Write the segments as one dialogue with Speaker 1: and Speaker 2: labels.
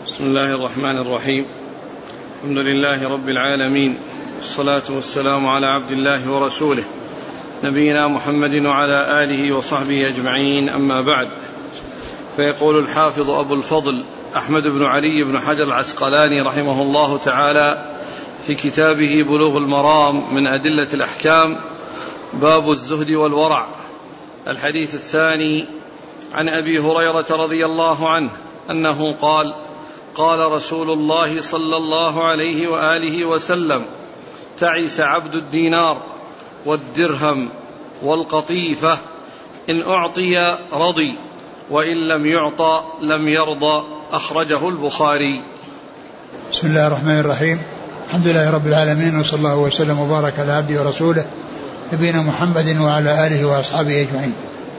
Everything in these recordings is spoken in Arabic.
Speaker 1: بسم الله الرحمن الرحيم. الحمد لله رب العالمين، والصلاة والسلام على عبد الله ورسوله نبينا محمد وعلى آله وصحبه أجمعين، أما بعد. فيقول الحافظ أبو الفضل أحمد بن علي بن حجر العسقلاني رحمه الله تعالى في كتابه بلوغ المرام من أدلة الأحكام: باب الزهد والورع. الحديث الثاني: عن أبي هريرة رضي الله عنه أنه قال: قال رسول الله صلى الله عليه وآله وسلم: تعس عبد الدينار والدرهم والقطيفة، إن أعطي رضي، وإن لم يعطى لم يرضى. أخرجه البخاري.
Speaker 2: بسم الله الرحمن الرحيم. الحمد لله رب العالمين، وصلى الله وسلم وبارك على عبده ورسوله نبينا محمد وعلى آله وأصحابه أجمعين.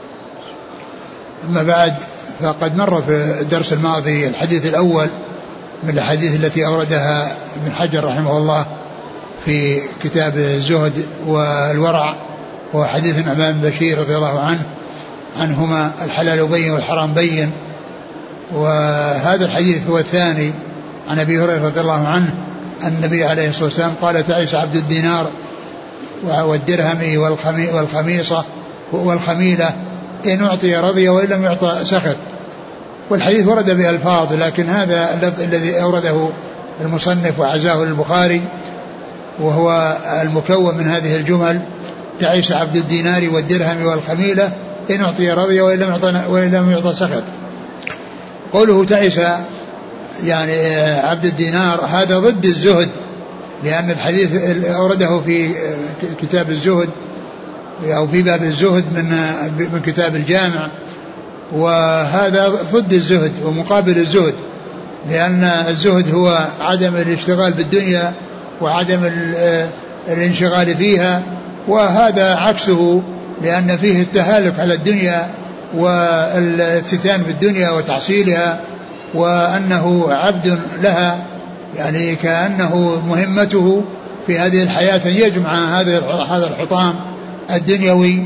Speaker 2: أما بعد، فقد مر في الدرس الماضي الحديث الأول من الحديث التي أوردها ابن حجر رحمه الله في كتاب الزهد والورع، وهو حديث النعمان بن بشير رضي الله عنهما: الحلال بين والحرام بين. وهذا الحديث هو الثاني عن أبي هريرة رضي الله عنه أن النبي عليه الصلاة والسلام قال: تعس عبد الدينار والدرهم والخميصة والخميلة، إن أعطي رضي وإن لم يعطى سخط. والحديث ورد بألفاظ، لكن هذا اللفظ الذي أورده المصنف وعزاه البخاري، وهو المكون من هذه الجمل: تعس عبد الدينار والدرهم والخميلة، إن أعطي رضي وإن لم يعطى سخط. قوله تعس يعني عبد الدينار هذا ضد الزهد، لأن الحديث أورده في كتاب الزهد أو في باب الزهد من كتاب الجامع، وهذا ضد الزهد ومقابل الزهد، لأن الزهد هو عدم الاشتغال بالدنيا وعدم الانشغال فيها، وهذا عكسه، لأن فيه التهالك على الدنيا والافتتان بالدنيا وتحصيلها، وأنه عبد لها، يعني كأنه مهمته في هذه الحياة أن يجمع هذا الحطام الدنيوي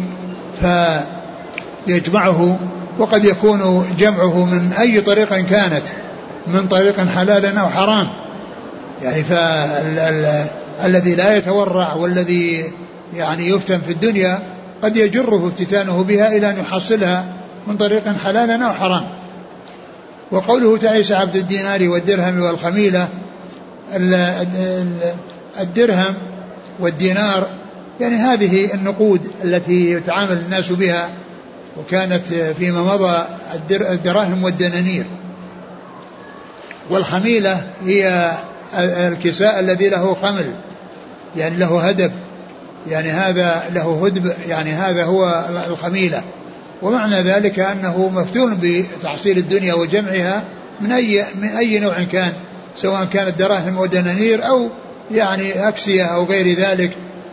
Speaker 2: فيجمعه، وقد يكون جمعه من أي طريق كانت، من طريق حلال أو حرام، يعني فالذي لا يتورع والذي يعني يفتن في الدنيا قد يجره افتتانه بها إلى أن يحصلها من طريق حلال أو حرام. وقوله تعيس عبد الدينار والدرهم والخميلة، الدرهم والدينار يعني هذه النقود التي يتعامل الناس بها، وكانت فيما مضى الدراهم والدنانير. والخميلة هي الكساء الذي له خمل، يعني له هدب، يعني هذا له هدب، يعني هذا هو الخميلة. ومعنى ذلك أنه مفتون بتحصيل الدنيا وجمعها من أي نوع كان، سواء كانت دراهم ودنانير أو يعني أكسية أو غير ذلك.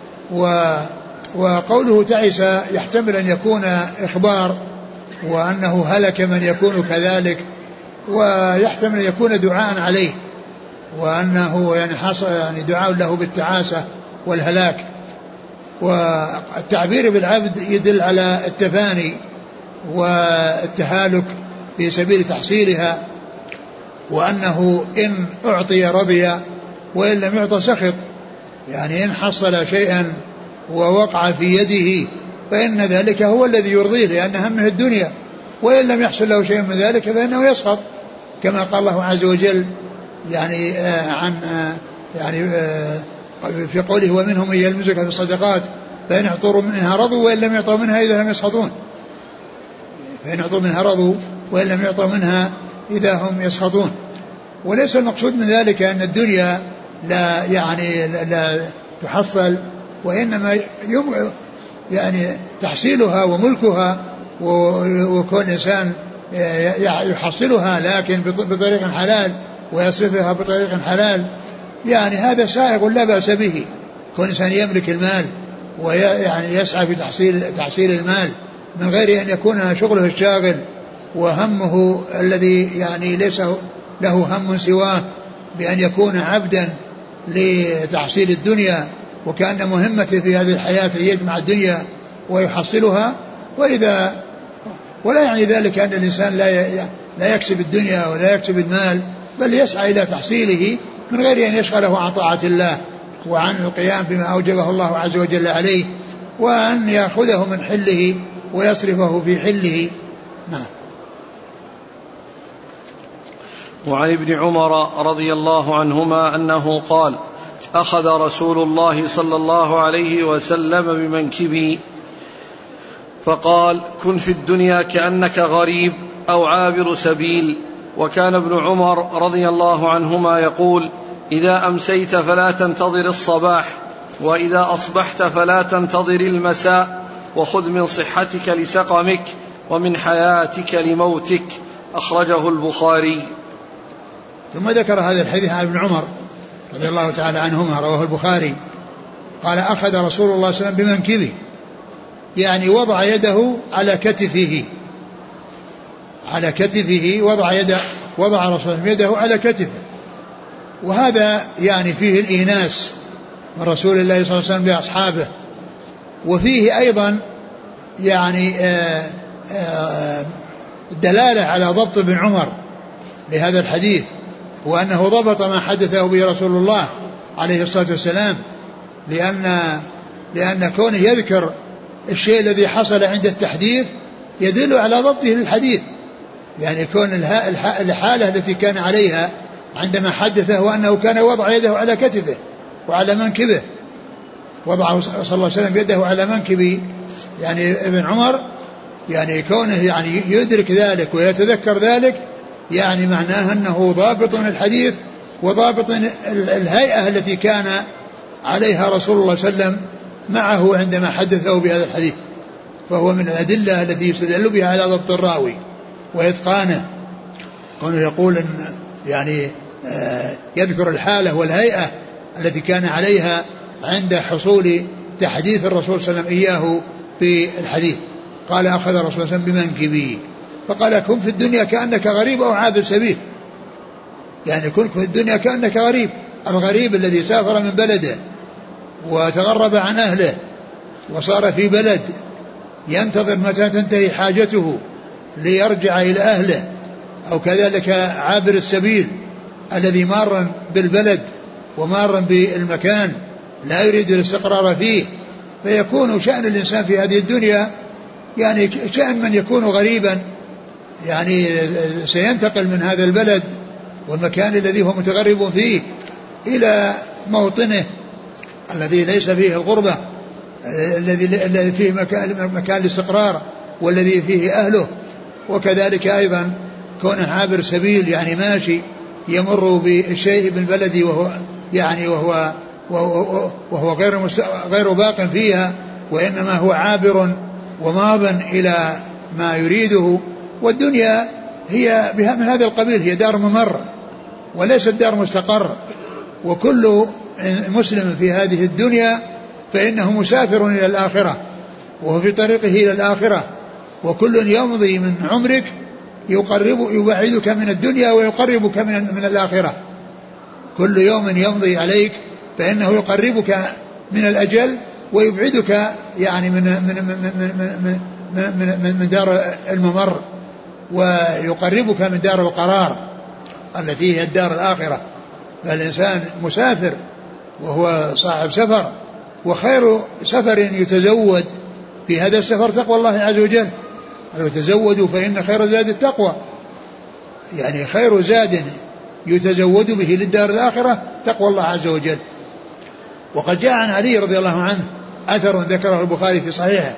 Speaker 2: وقوله تعس يحتمل أن يكون إخبار، وأنه هلك من يكون كذلك، ويحتمل أن يكون دعاء عليه، وأنه يعني حصل يعني دعاء له بالتعاسة والهلاك. والتعبير بالعبد يدل على التفاني والتهالك في سبيل تحصيلها، وأنه إن أعطي رضي وإن لم يعطى سخط، يعني إن حصل شيئا ووقع في يده فإن ذلك هو الذي يرضيه، لأن همه الدنيا، وإن لم يحصل له شيء من ذلك فإنه يسخط، كما قال الله عز وجل يعني في قوله: ومنهم من يلمزك في الصدقات فإن اعطوا منها رضوا وإن لم يعطوا منها إذا هم يسخطون. فإن اعطوا منها رضوا وإن لم يعطوا منها إذا هم يسخطون. وليس المقصود من ذلك أن الدنيا لا تحصل، وإنما يعني تحصيلها وملكها، وكل إنسان يحصلها لكن بطريق حلال ويصرفها بطريق حلال، يعني هذا سائغ لا بأس به. كل إنسان يملك المال ويعني يسعى في تحصيل المال من غير أن يكون شغله الشاغل وهمه الذي يعني ليس له هم سواه بأن يكون عبدا لتحصيل الدنيا، وكأن مهمته في هذه الحياة يجمع الدنيا ويحصلها. ولا يعني ذلك أن الإنسان لا يكسب الدنيا ولا يكسب المال، بل يسعى إلى تحصيله من غير أن يشغله عن طاعة الله وعن القيام بما أوجبه الله عز وجل عليه، وأن يأخذه من حله ويصرفه في حله. نعم.
Speaker 1: وعن ابن عمر رضي الله عنهما أنه قال: أخذ رسول الله صلى الله عليه وسلم بمنكبي فقال: كن في الدنيا كأنك غريب أو عابر سبيل. وكان ابن عمر رضي الله عنهما يقول: إذا أمسيت فلا تنتظر الصباح، وإذا أصبحت فلا تنتظر المساء، وخذ من صحتك لسقمك ومن حياتك لموتك. أخرجه البخاري.
Speaker 2: ثم ذكر هذا الحديث عن ابن عمر رضي الله تعالى عنهما، رواه البخاري، قال: أخذ رسول الله صلى الله عليه وسلم بمنكبه، يعني وضع يده على كتفه، على كتفه، وضع رسول الله يده على كتفه. وهذا يعني فيه الإيناس من رسول الله صلى الله عليه وسلم بأصحابه، وفيه أيضا يعني دلالة على ضبط ابن عمر لهذا الحديث، وأنه ضبط ما حدثه به رسول الله عليه الصلاة والسلام، لأن كونه يذكر الشيء الذي حصل عند التحديث يدل على ضبطه للحديث. يعني كون الحالة التي كان عليها عندما حدثه وأنه كان وضع يده على كتفه وعلى منكبه، وضع صلى الله عليه وسلم يده على منكبه، يعني ابن عمر يعني كونه يعني يدرك ذلك ويتذكر ذلك، يعني معناه أنه ضابط الحديث وضابط الهيئة التي كان عليها رسول الله صلى الله عليه وسلم معه عندما حدثه بهذا الحديث. فهو من الأدلة التي يستدل بها على ضبط الراوي وإتقانه، كونه يقول إن يعني يذكر الحالة والهيئة التي كان عليها عند حصول تحديث الرسول صلى الله عليه وسلم إياه في الحديث. قال: أخذ الرسول صلى الله عليه وسلم بمنكبي فقال: كن في الدنيا كأنك غريب أو عابر سبيل. يعني كن في الدنيا كأنك غريب، الغريب الذي سافر من بلده وتغرب عن أهله وصار في بلد ينتظر متى تنتهي حاجته ليرجع إلى أهله، أو كذلك عابر السبيل الذي مار بالبلد ومار بالمكان لا يريد الاستقرار فيه. فيكون شأن الإنسان في هذه الدنيا يعني شأن من يكون غريبا، يعني سينتقل من هذا البلد والمكان الذي هو متغرب فيه إلى موطنه الذي ليس فيه الغربة، الذي فيه مكان الاستقرار والذي فيه أهله. وكذلك أيضا كونه عابر سبيل، يعني ماشي يمر بالشيء بالبلد وهو يعني وهو غير باق فيها، وإنما هو عابر وماض إلى ما يريده. والدنيا هي من هذا القبيل، هي دار ممر وليست دار مستقر. وكل مسلم في هذه الدنيا فإنه مسافر إلى الآخرة وهو في طريقه إلى الآخرة، وكل يمضي من عمرك يبعدك من الدنيا ويقربك من الآخرة. كل يوم يمضي عليك فإنه يقربك من الأجل ويبعدك يعني من دار الممر، ويقربك من دار القرار التي هي الدار الآخرة. فالإنسان مسافر وهو صاحب سفر، وخير سفر يتزود في هذا السفر تقوى الله عز وجل. يتزودوا فإن خير زاد التقوى، يعني خير زاد يتزود به للدار الآخرة تقوى الله عز وجل. وقد جاء عن علي رضي الله عنه أثر ذكره البخاري في صحيحه،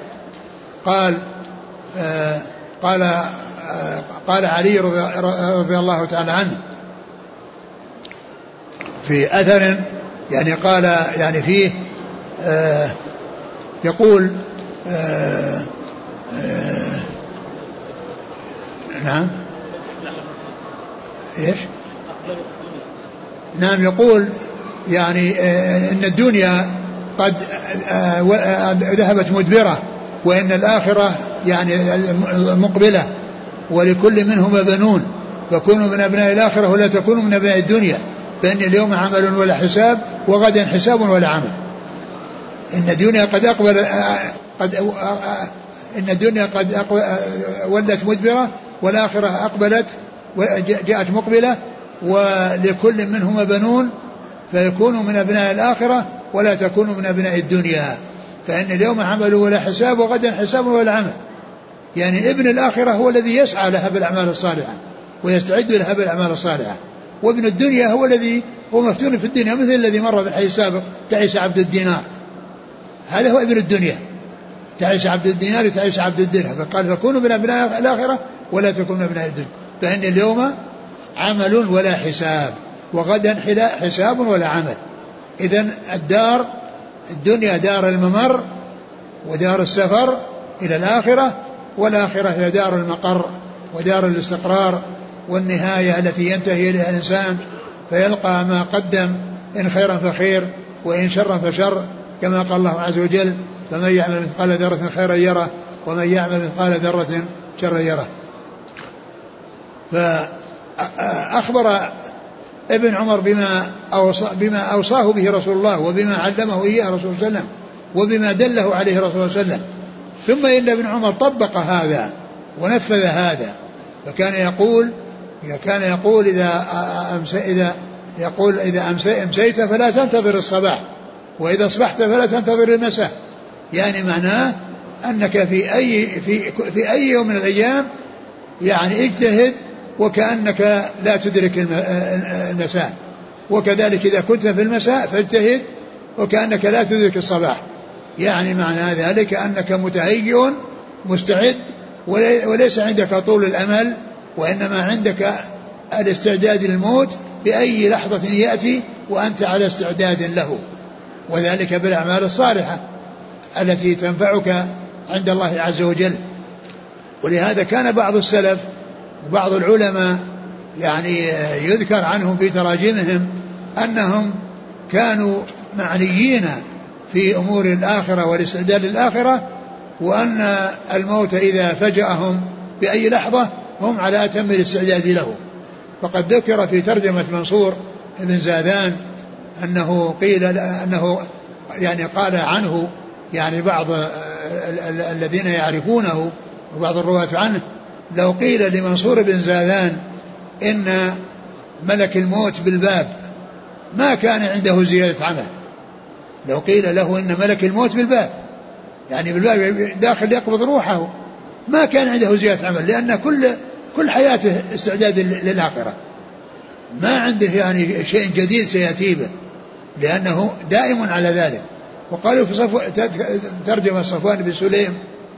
Speaker 2: قال علي رضي الله تعالى عنه في أثر، يعني قال يعني فيه يقول نعم إيش نعم يقول يعني إن الدنيا قد ذهبت مدبرة وإن الآخرة يعني مقبلة، ولكل منهما بنون، فكونوا من أبناء الآخرة ولا تكونوا من أبناء الدنيا، فإن اليوم عمل ولا حساب وغدا حساب ولا عمل. إن الدنيا قد ولت مدبرة والآخرة أقبلت وجاءت مقبلة، ولكل منهما بنون فيكونوا من أبناء الآخرة ولا تكونوا من أبناء الدنيا، فإن اليوم عمل ولا حساب وغدا حساب ولا عمل. يعني ابن الآخرة هو الذي يسعى لها بالأعمال الصالحة ويستعد لها بالأعمال الصالحة، وابن الدنيا هو الذي هو مفتون في الدنيا، مثل الذي مر بالحديث السابق تعيس عبد الدينار، هذا هو ابن الدنيا، تعيس عبد الدينار تعيس عبد الدرهم. فقال فكونوا من أبناء الآخرة ولا تكونوا من أبناء الدنيا، فإن اليوم عمل ولا حساب وغدا حساب ولا عمل. إذن الدنيا دار الممر ودار السفر إلى الآخرة، والآخرة هي دار المقر ودار الاستقرار والنهاية التي ينتهي إليها الإنسان فيلقى ما قدم، إن خيرا فخير وإن شرا فشر، كما قال الله عز وجل فمن يعمل مثقال ذرة خيرا يره ومن يعمل مثقال ذرة شرا يره. فأخبر ابن عمر بما أوصاه به رسول الله وبما علمه إياه رسول الله صلى الله عليه وسلم وبما دله عليه رسول الله صلى الله عليه وسلم. ثم إن ابن عمر طبق هذا ونفذ هذا، فكان يقول إذا أمسيت فلا تنتظر الصباح وإذا أصبحت فلا تنتظر المساء. يعني معناه أنك في أي يوم من الأيام يعني اجتهد وكأنك لا تدرك المساء، وكذلك إذا كنت في المساء فاجتهد وكأنك لا تدرك الصباح. يعني معنى ذلك أنك متهيئ مستعد وليس عندك طول الأمل، وإنما عندك الاستعداد للموت بأي لحظة يأتي وأنت على استعداد له، وذلك بالأعمال الصالحة التي تنفعك عند الله عز وجل. ولهذا كان بعض السلف وبعض العلماء يعني يذكر عنهم في تراجمهم أنهم كانوا معنيين في أمور الآخرة والاستعداد للآخرة، وأن الموت إذا فجأهم بأي لحظة هم على أتم الاستعداد له. فقد ذكر في ترجمة منصور بن زاذان أنه قيل أنه يعني قال عنه يعني بعض الذين يعرفونه وبعض الرواة عنه لو قيل لمنصور بن زاذان إن ملك الموت بالباب ما كان عنده زيادة عمل. لو قيل له إن ملك الموت بالباب يعني بالباب داخل يقبض روحه ما كان عنده زيادة عمل، لأن كل حياته استعداد للآخرة، ما عنده يعني شيء جديد سيأتي به لأنه دائم على ذلك. وقالوا في ترجمة صفوان بن سليم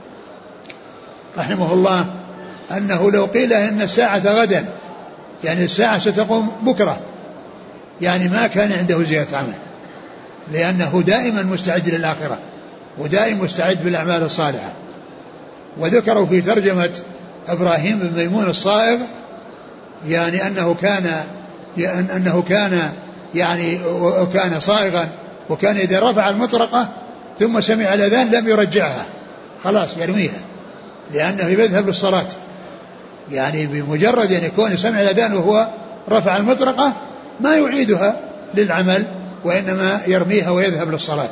Speaker 2: رحمه الله أنه لو قيل إن الساعة غدا يعني الساعة ستقوم بكرة يعني ما كان عنده زيادة عمل، لأنه دائما مستعد للآخرة ودائما مستعد بالأعمال الصالحة. وذكروا في ترجمة إبراهيم بن ميمون الصائغ يعني أنه كان يعني وكان صائغا، وكان إذا رفع المطرقة ثم سمع الأذان لم يرجعها، خلاص يرميها لأنه يذهب للصلاة. يعني بمجرد أن يكون سمع الأذان وهو رفع المطرقة ما يعيدها للعمل، وإنما يرميها ويذهب للصلاة،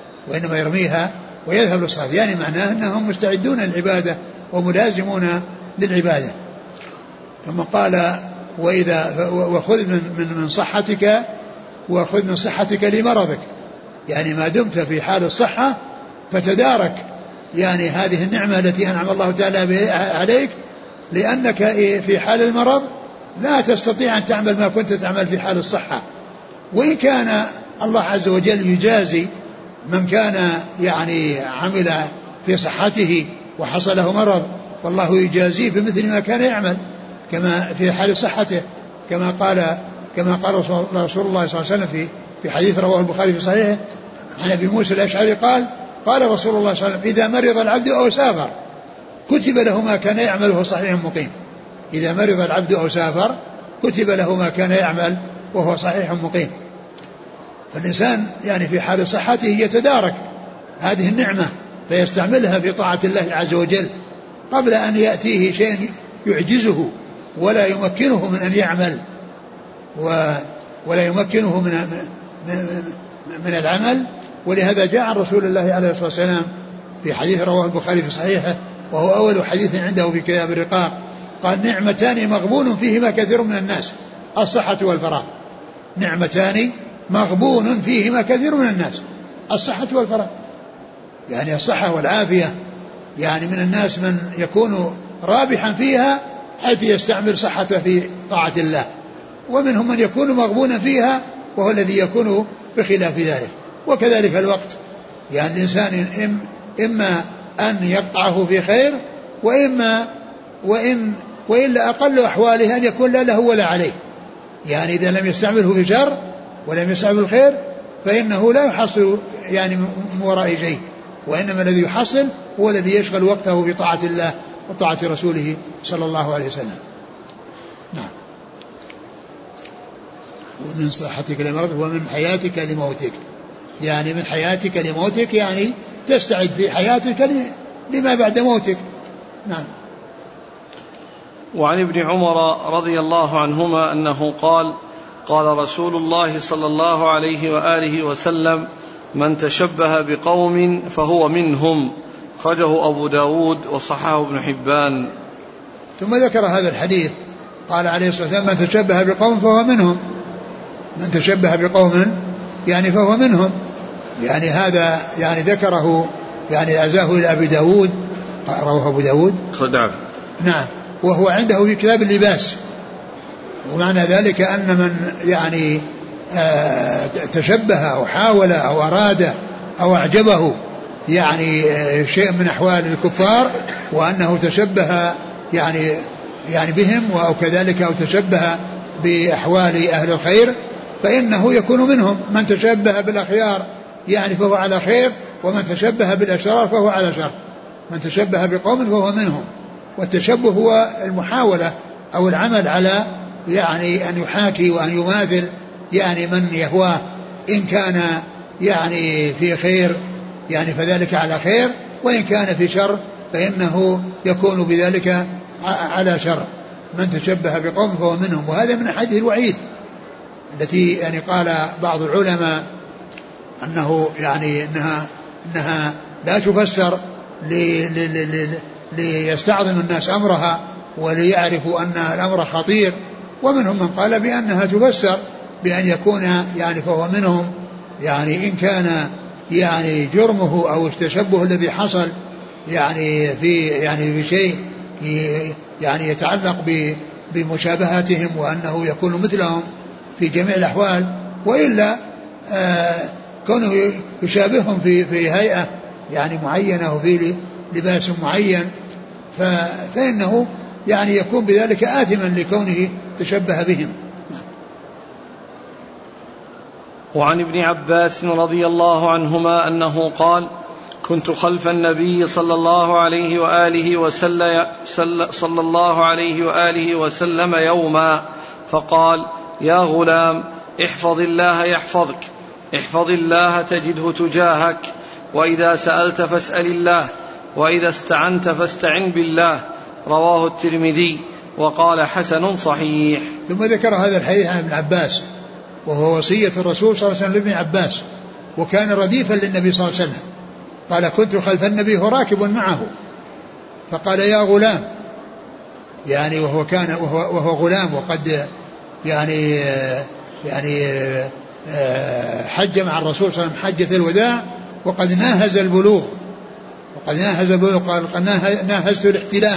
Speaker 2: يعني معناه أنهم مستعدون للعبادة وملازمون للعبادة. ثم قال وخذ من صحتك وخذ من صحتك لمرضك، يعني ما دمت في حال الصحة فتدارك يعني هذه النعمة التي أنعم الله تعالى عليك، لأنك في حال المرض لا تستطيع أن تعمل ما كنت تعمل في حال الصحة. وإن كان الله عز وجل يجازي من كان يعني عمل في صحته وحصل له مرض، والله يجازيه بمثل ما كان يعمل كما في حال صحته، كما قال رسول الله صلى الله عليه وسلم في حديث رواه البخاري في صحيحه عن أبي موسى الأشعري قال رسول الله صلى الله عليه وسلم إذا مرض العبد أو سافر كتب له ما كان يعمله صحيح مقيم. إذا مرض العبد أو سافر كتب له ما كان يعمل وهو صحيح مقيم. فالإنسان يعني في حال صحته يتدارك هذه النعمة فيستعملها في طاعة الله عز وجل قبل أن يأتيه شيء يعجزه ولا يمكنه من أن يعمل ولا يمكنه من العمل. ولهذا جاء عن رسول الله عليه الصلاة والسلام في حديث رواه البخاري في صحيحه وهو أول حديث عنده في كتاب الرقاق قال نعمتان مغبون فيهما كثير من الناس الصحة والفراغ، نعمتان مغبون فيهما كثير من الناس، الصحة والفراغ، يعني الصحة والعافية، يعني من الناس من يكون رابحا فيها حيث يستعمل صحته في طاعة الله، ومنهم من يكون مغبونا فيها وهو الذي يكون بخلاف ذلك. وكذلك الوقت، يعني الإنسان إما أن يقطعه في خير وإلا أقل أحواله أن يكون لا له ولا عليه، يعني إذا لم يستعمله في شر ولم يستعمل الخير فإنه لا يحصل يعني من وراء شيء، وإنما الذي يحصل هو الذي يشغل وقته بطاعة الله وطاعة رسوله صلى الله عليه وسلم. نعم. ومن صحتك لمرضك ومن حياتك لموتك، يعني من حياتك لموتك يعني تستعد في حياتك لما بعد موتك. نعم.
Speaker 1: وعن ابن عمر رضي الله عنهما أنه قال: قال رسول الله صلى الله عليه وآله وسلم: من تشبه بقوم فهو منهم، خرجه أبو داود وصححه ابن حبان.
Speaker 2: ثم ذكر هذا الحديث، قال عليه الصلاة والسلام: من تشبه بقوم فهو منهم، من تشبه بقوم يعني فهو منهم، يعني هذا يعني ذكره يعني أزاه إلى أبي داود، رواه أبو داود. نعم. وهو عنده في كتاب اللباس، ومعنى ذلك أن من يعني تشبه أو حاول أو أراد أو أعجبه يعني شيء من أحوال الكفار وأنه تشبه يعني بهم، أو كذلك أو تشبه بأحوال أهل الخير فإنه يكون منهم. من تشبه بالأخيار يعني فهو على خير، ومن تشبه بالأشرار فهو على شر. من تشبه بقوم فهو منهم. والتشبه هو المحاولة أو العمل على يعني أن يحاكي وأن يماثل يعني من يهواه، إن كان يعني في خير يعني فذلك على خير، وإن كان في شر فإنه يكون بذلك على شر. من تشبه بقوم فهو منهم. وهذا من أحاديث الوعيد التي يعني قال بعض العلماء أنه يعني إنها لا تفسر ليستعظم الناس أمرها وليعرفوا أن الأمر خطير، ومنهم من قال بأنها تفسر بأن يكون يعني فهو منهم، يعني إن كان يعني جرمه أو التشبه الذي حصل يعني في شيء يعني يتعلق بمشابهتهم وأنه يكون مثلهم في جميع الأحوال، وإلا كونه يشابههم في هيئة يعني معينة وفي لباس معين فإنه يعني يكون بذلك آثما لكونه تشبه بهم.
Speaker 1: وعن ابن عباس رضي الله عنهما أنه قال: كنت خلف النبي صلى الله عليه وآله وسلم يوما فقال: يا غلام، احفظ الله يحفظك، احفظ الله تجده تجاهك، وإذا سألت فاسأل الله، وإذا استعنت فاستعن بالله. رواه الترمذي وقال: حسن صحيح.
Speaker 2: ثم ذكر هذا الحديث عن ابن عباس، وهو وصية الرسول صلى الله عليه وسلم لابن عباس، وكان رديفا للنبي صلى الله عليه وسلم. قال: كنت خلف النبي وهو راكب معه، فقال: يا غلام، يعني وهو غلام، وقد يعني حج مع الرسول صلى الله عليه وسلم حجة الوداع، وقد ناهز البلوغ، قال: ناهزت الاحتلام،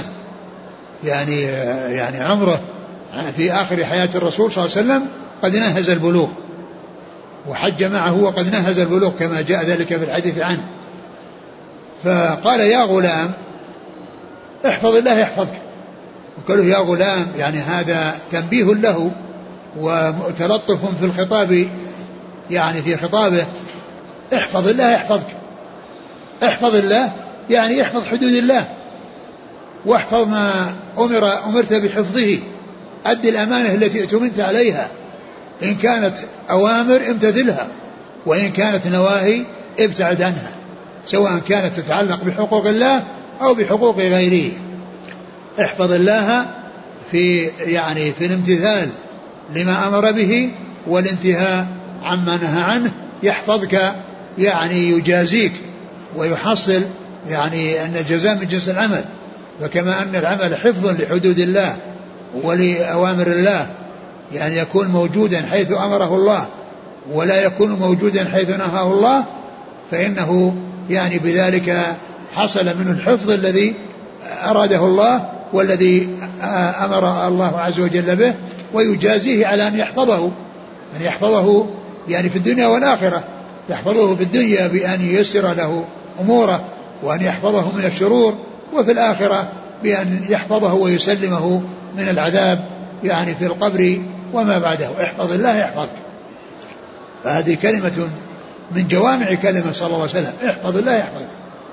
Speaker 2: يعني عمره في آخر حياة الرسول صلى الله عليه وسلم قد ناهز البلوغ، وحج معه وقد ناهز البلوغ كما جاء ذلك في الحديث عنه. فقال: يا غلام، احفظ الله يحفظك. وقالوا: يا غلام، يعني هذا تنبيه له وتلطف في الخطاب، يعني في خطابه: احفظ الله يحفظك. احفظ الله يعني احفظ حدود الله، واحفظ ما أمرت بحفظه، أدي الأمانة التي اؤتمنت عليها، إن كانت أوامر امتثلها، وإن كانت نواهي ابتعد عنها، سواء كانت تتعلق بحقوق الله أو بحقوق غيره. احفظ الله في الامتثال لما أمر به والانتهاء عما نهى عنه، يحفظك يعني يجازيك ويحصل يعني أن الجزاء من جنس العمل. فكما أن العمل حفظ لحدود الله ولأوامر الله يعني يكون موجودا حيث أمره الله ولا يكون موجودا حيث نهاه الله، فإنه يعني بذلك حصل منه الحفظ الذي أراده الله والذي أمر الله عز وجل به، ويجازيه على أن يحفظه يعني في الدنيا والآخرة. يحفظه في الدنيا بأن ييسر له أموره وأن يحفظه من الشرور، وفي الآخرة بأن يحفظه ويسلمه من العذاب يعني في القبر وما بعده. احفظ الله يحفظك. فهذه كلمة من جوامع كلمة صلى الله عليه وسلم، احفظ الله يحفظك.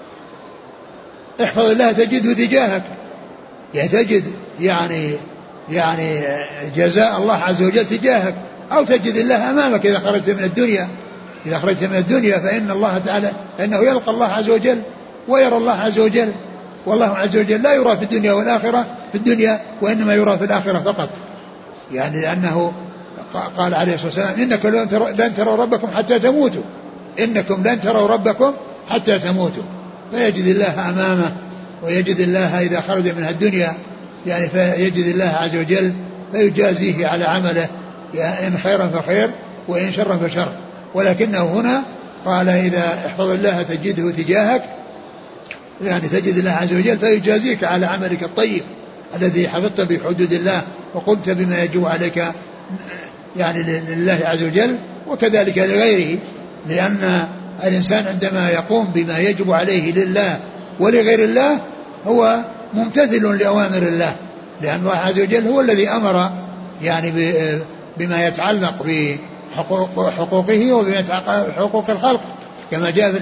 Speaker 2: احفظ الله تجده تجاهك، يعني تجد يعني جزاء الله عز وجل تجاهك، أو تجد الله أمامك إذا خرجت من الدنيا فإن الله تعالى إنه يلقى الله عز وجل ويرى الله عز وجل، والله عز وجل لا يرى في الدنيا والآخرة في الدنيا وإنما يرى في الآخرة فقط. يعني لأنه قال عليه الصلاة والسلام إنكم لن تروا ربكم حتى تموتوا، إنكم لن تروا ربكم حتى تموتوا. فيجد الله أمامه ويجد الله إذا خرج من الدنيا يعني فيجد الله عز وجل فيجازيه على عمله، إن خيرا فخير وإن شرا فشر. ولكنه هنا قال إذا احفظ الله تجده تجاهك، يعني تجد الله عز وجل فيجازيك على عملك الطيب الذي حفظت بحدود الله وقمت بما يجب عليك يعني لله عز وجل وكذلك لغيره. لأن الإنسان عندما يقوم بما يجب عليه لله ولغير الله هو ممتثل لأوامر الله، لأن الله عز وجل هو الذي أمر يعني بما يتعلق بحقوقه وبما يتعلق بحقوق الخلق، كما جاء في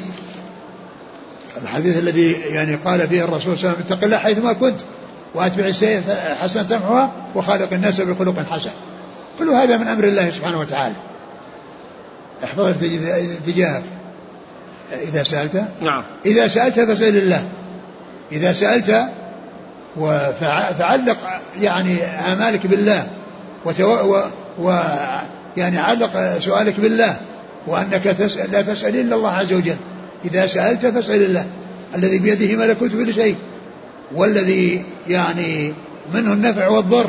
Speaker 2: الحديث الذي يعني قال فيه الرسول صلى الله عليه وسلم اتق الله حيثما كنت وأتبع السيئة حسنة تمحها وخالق الناس بخلق حسن. كل هذا من أمر الله سبحانه وتعالى. احفظ تجاهك إذا سألت. نعم. إذا سألت فاسأل الله. إذا سألت فعلق يعني آمالك بالله يعني علق سؤالك بالله، وأنك لا تسأل إلا الله عز وجل. إذا سألت فاسأل الله الذي بيده ملكوت كل شيء والذي يعني منه النفع والضر.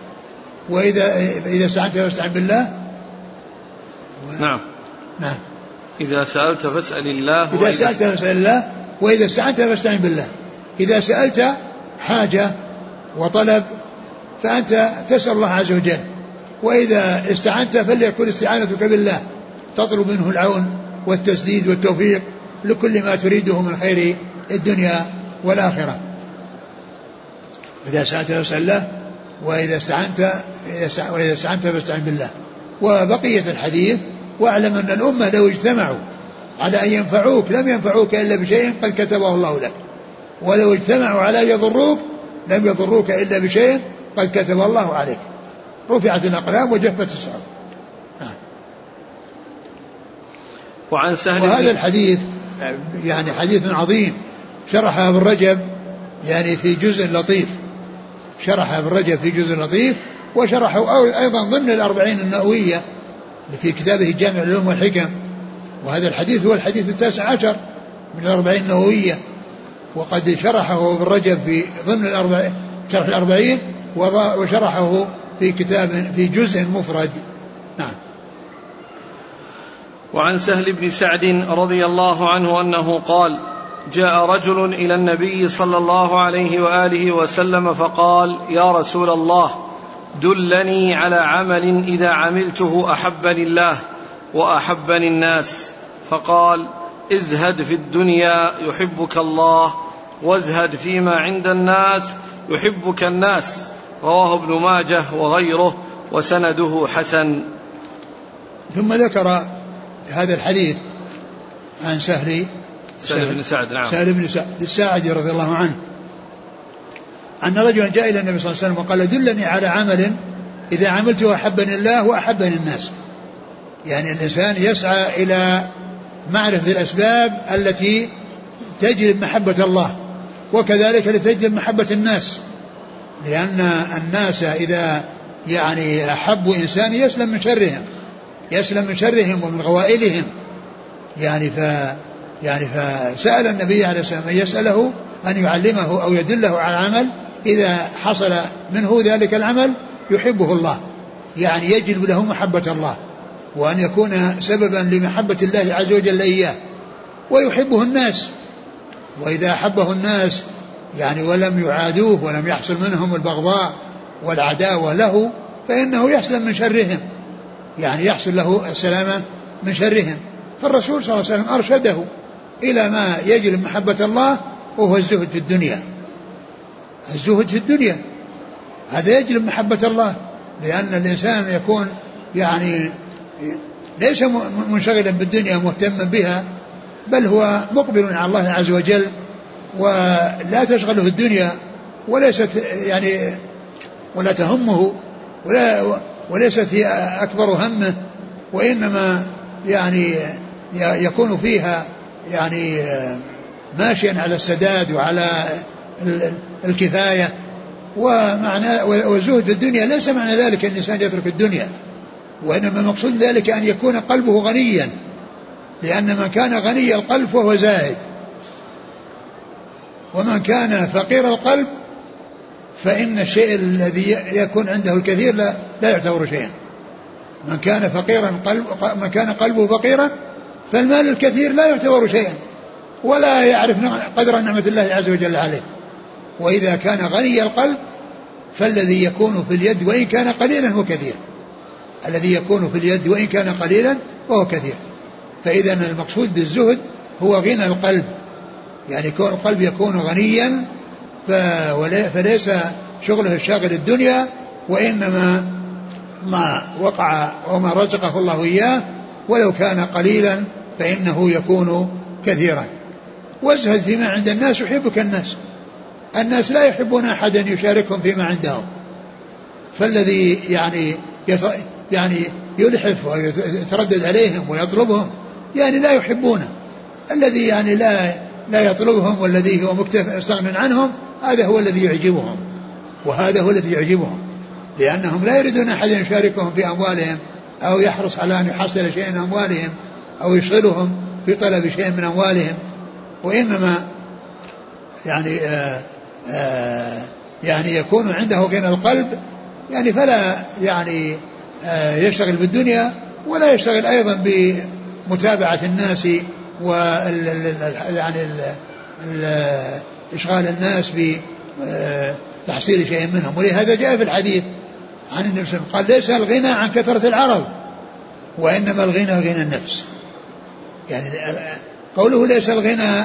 Speaker 2: وإذا سألت فاستعن بالله.
Speaker 1: نعم. إذا سألت فاسأل الله.
Speaker 2: إذا سألت فاسأل الله وإذا استعنت فاستعن بالله. إذا سألت حاجة وطلب فأنت تسأل الله عز وجل، وإذا استعنت فليكن استعانتك بالله تطلب منه العون والتسديد والتوفيق لكل ما تريده من خير الدنيا والآخرة. إذا سألت فاسأل الله وإذا استعنت فاستعن بالله. وبقية الحديث واعلم أن الأمة لو اجتمعوا على أن ينفعوك لم ينفعوك إلا بشيء قد كتبه الله لك، ولو اجتمعوا على أن يضروك لم يضروك إلا بشيء قد كتب الله عليك. رفعت الأقلام وجفت الصحف. وهذا الحديث يعني حديث عظيم شرحه ابن رجب يعني في جزء لطيف، شرحه ابن رجب في جزء لطيف، وشرحه أيضا ضمن الأربعين النووية في كتابه جامع العلوم والحكم. وهذا الحديث هو الحديث 19 من الأربعين النووية، وقد شرحه ابن رجب في ضمن شرح الأربعين، وشرحه في كتاب في جزء مفرد. نعم.
Speaker 1: وعن سهل بن سعد رضي الله عنه أنه قال جاء رجل إلى النبي صلى الله عليه وآله وسلم فقال يا رسول الله دلني على عمل إذا عملته أحبني الله وأحبني الناس. فقال ازهد في الدنيا يحبك الله وازهد فيما عند الناس يحبك الناس. رواه ابن ماجه وغيره وسنده حسن.
Speaker 2: ثم ذكر هذا الحديث عن سهل
Speaker 1: بن سعد. نعم.
Speaker 2: سهل بن سعد الساعدي رضي الله عنه أن رجلا جاء إلى النبي صلى الله عليه وسلم وقال دلني على عمل إذا عملته أحبني الله وأحبني الناس. يعني الإنسان يسعى إلى معرفة الأسباب التي تجلب محبة الله وكذلك لتجلب محبة الناس، لأن الناس إذا يعني أحبوا إنسان يسلم من شرهم ومن غوائلهم. يعني فسأل النبي عليه الصلاة والسلام أن يسأله أن يعلمه أو يدله على عمل إذا حصل منه ذلك العمل يحبه الله يعني يجلب له محبة الله، وأن يكون سببا لمحبة الله عز وجل إياه، ويحبه الناس. وإذا أحبه الناس يعني ولم يعادوه ولم يحصل منهم البغضاء والعداوة له، فإنه يسلم من شرهم، يعني يحصل له السلامة من شرهم. فالرسول صلى الله عليه وسلم أرشده إلى ما يجلب محبة الله، وهو الزهد في الدنيا. الزهد في الدنيا هذا يجلب محبة الله، لأن الإنسان يكون يعني ليس منشغلا بالدنيا مهتما بها، بل هو مقبل على الله عز وجل، ولا تشغله الدنيا وليست يعني ولا تهمه وليست هي أكبر همه، وإنما يعني يكون فيها يعني ماشيا على السداد وعلى الكفاية. وزهد الدنيا ليس معنى ذلك أن الإنسان يترك الدنيا، وإنما المقصود ذلك أن يكون قلبه غنيا، لأن من كان غني القلب فهو زاهد، ومن كان فقير القلب فإن الشيء الذي يكون عنده الكثير لا يعتبر شيئا. من كان قلبه فقيرا فالمال الكثير لا يعتبر شيئا، ولا يعرف قدر نعمة الله عز وجل عليه. وإذا كان غني القلب فالذي يكون في اليد وإن كان قليلا هو كثير، الذي يكون في اليد وإن كان قليلا وهو كثير. فإذا المقصود بالزهد هو غنى القلب، يعني القلب يكون غنيا، فليس شغله الشاغل الدنيا، وإنما ما وقع وما رزقه الله إياه ولو كان قليلا فإنه يكون كثيرا. وازهد فيما عند الناس يحبك الناس لا يحبون أحدا يشاركهم فيما عندهم، فالذي يعني يلحف ويتردد عليهم ويطلبهم يعني لا يحبونه. الذي يعني لا يطلبهم والذي هو مستغن عنهم هذا هو الذي يعجبهم، وهذا هو الذي يعجبهم، لأنهم لا يريدون أحدا يشاركهم في أموالهم أو يحرص على أن يحصل شيء من أموالهم أو يشغلهم في طلب شيء من أموالهم، وإنما يعني يكون عنده غنى القلب، يعني فلا يعني يشتغل بالدنيا ولا يشتغل أيضا بمتابعة الناس يعني إشغال الناس بتحصيل شيء منهم. ولهذا جاء في الحديث عن النبي صلى الله عليه وسلم قال ليس الغنى عن كثرة العرض وإنما الغنى غنى النفس. يعني قوله ليس الغنى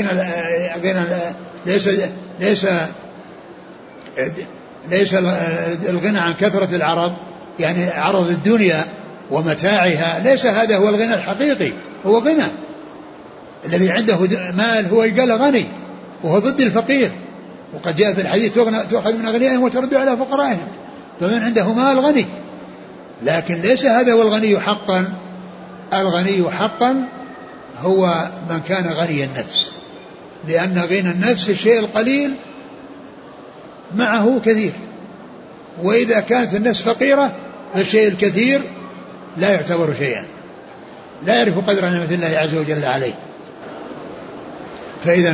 Speaker 2: ليس الغنى عن كثرة العرض، يعني عرض الدنيا ومتاعها، ليس هذا هو الغنى الحقيقي. هو غنى الذي عنده مال هو يقال غني، وهو ضد الفقير. وقد جاء في الحديث تؤخذ من أغنيائهم وترد على فقرائهم، فمن عنده مال غني، لكن ليس هذا هو الغني حقا. الغني حقا هو من كان غني النفس، لأن غنى النفس الشيء القليل معه كثير، وإذا كانت النفس فقيرة فالشيء الكثير لا يعتبر شيئا، لا يعرف قدر نعمة الله عز وجل عليه. فإذا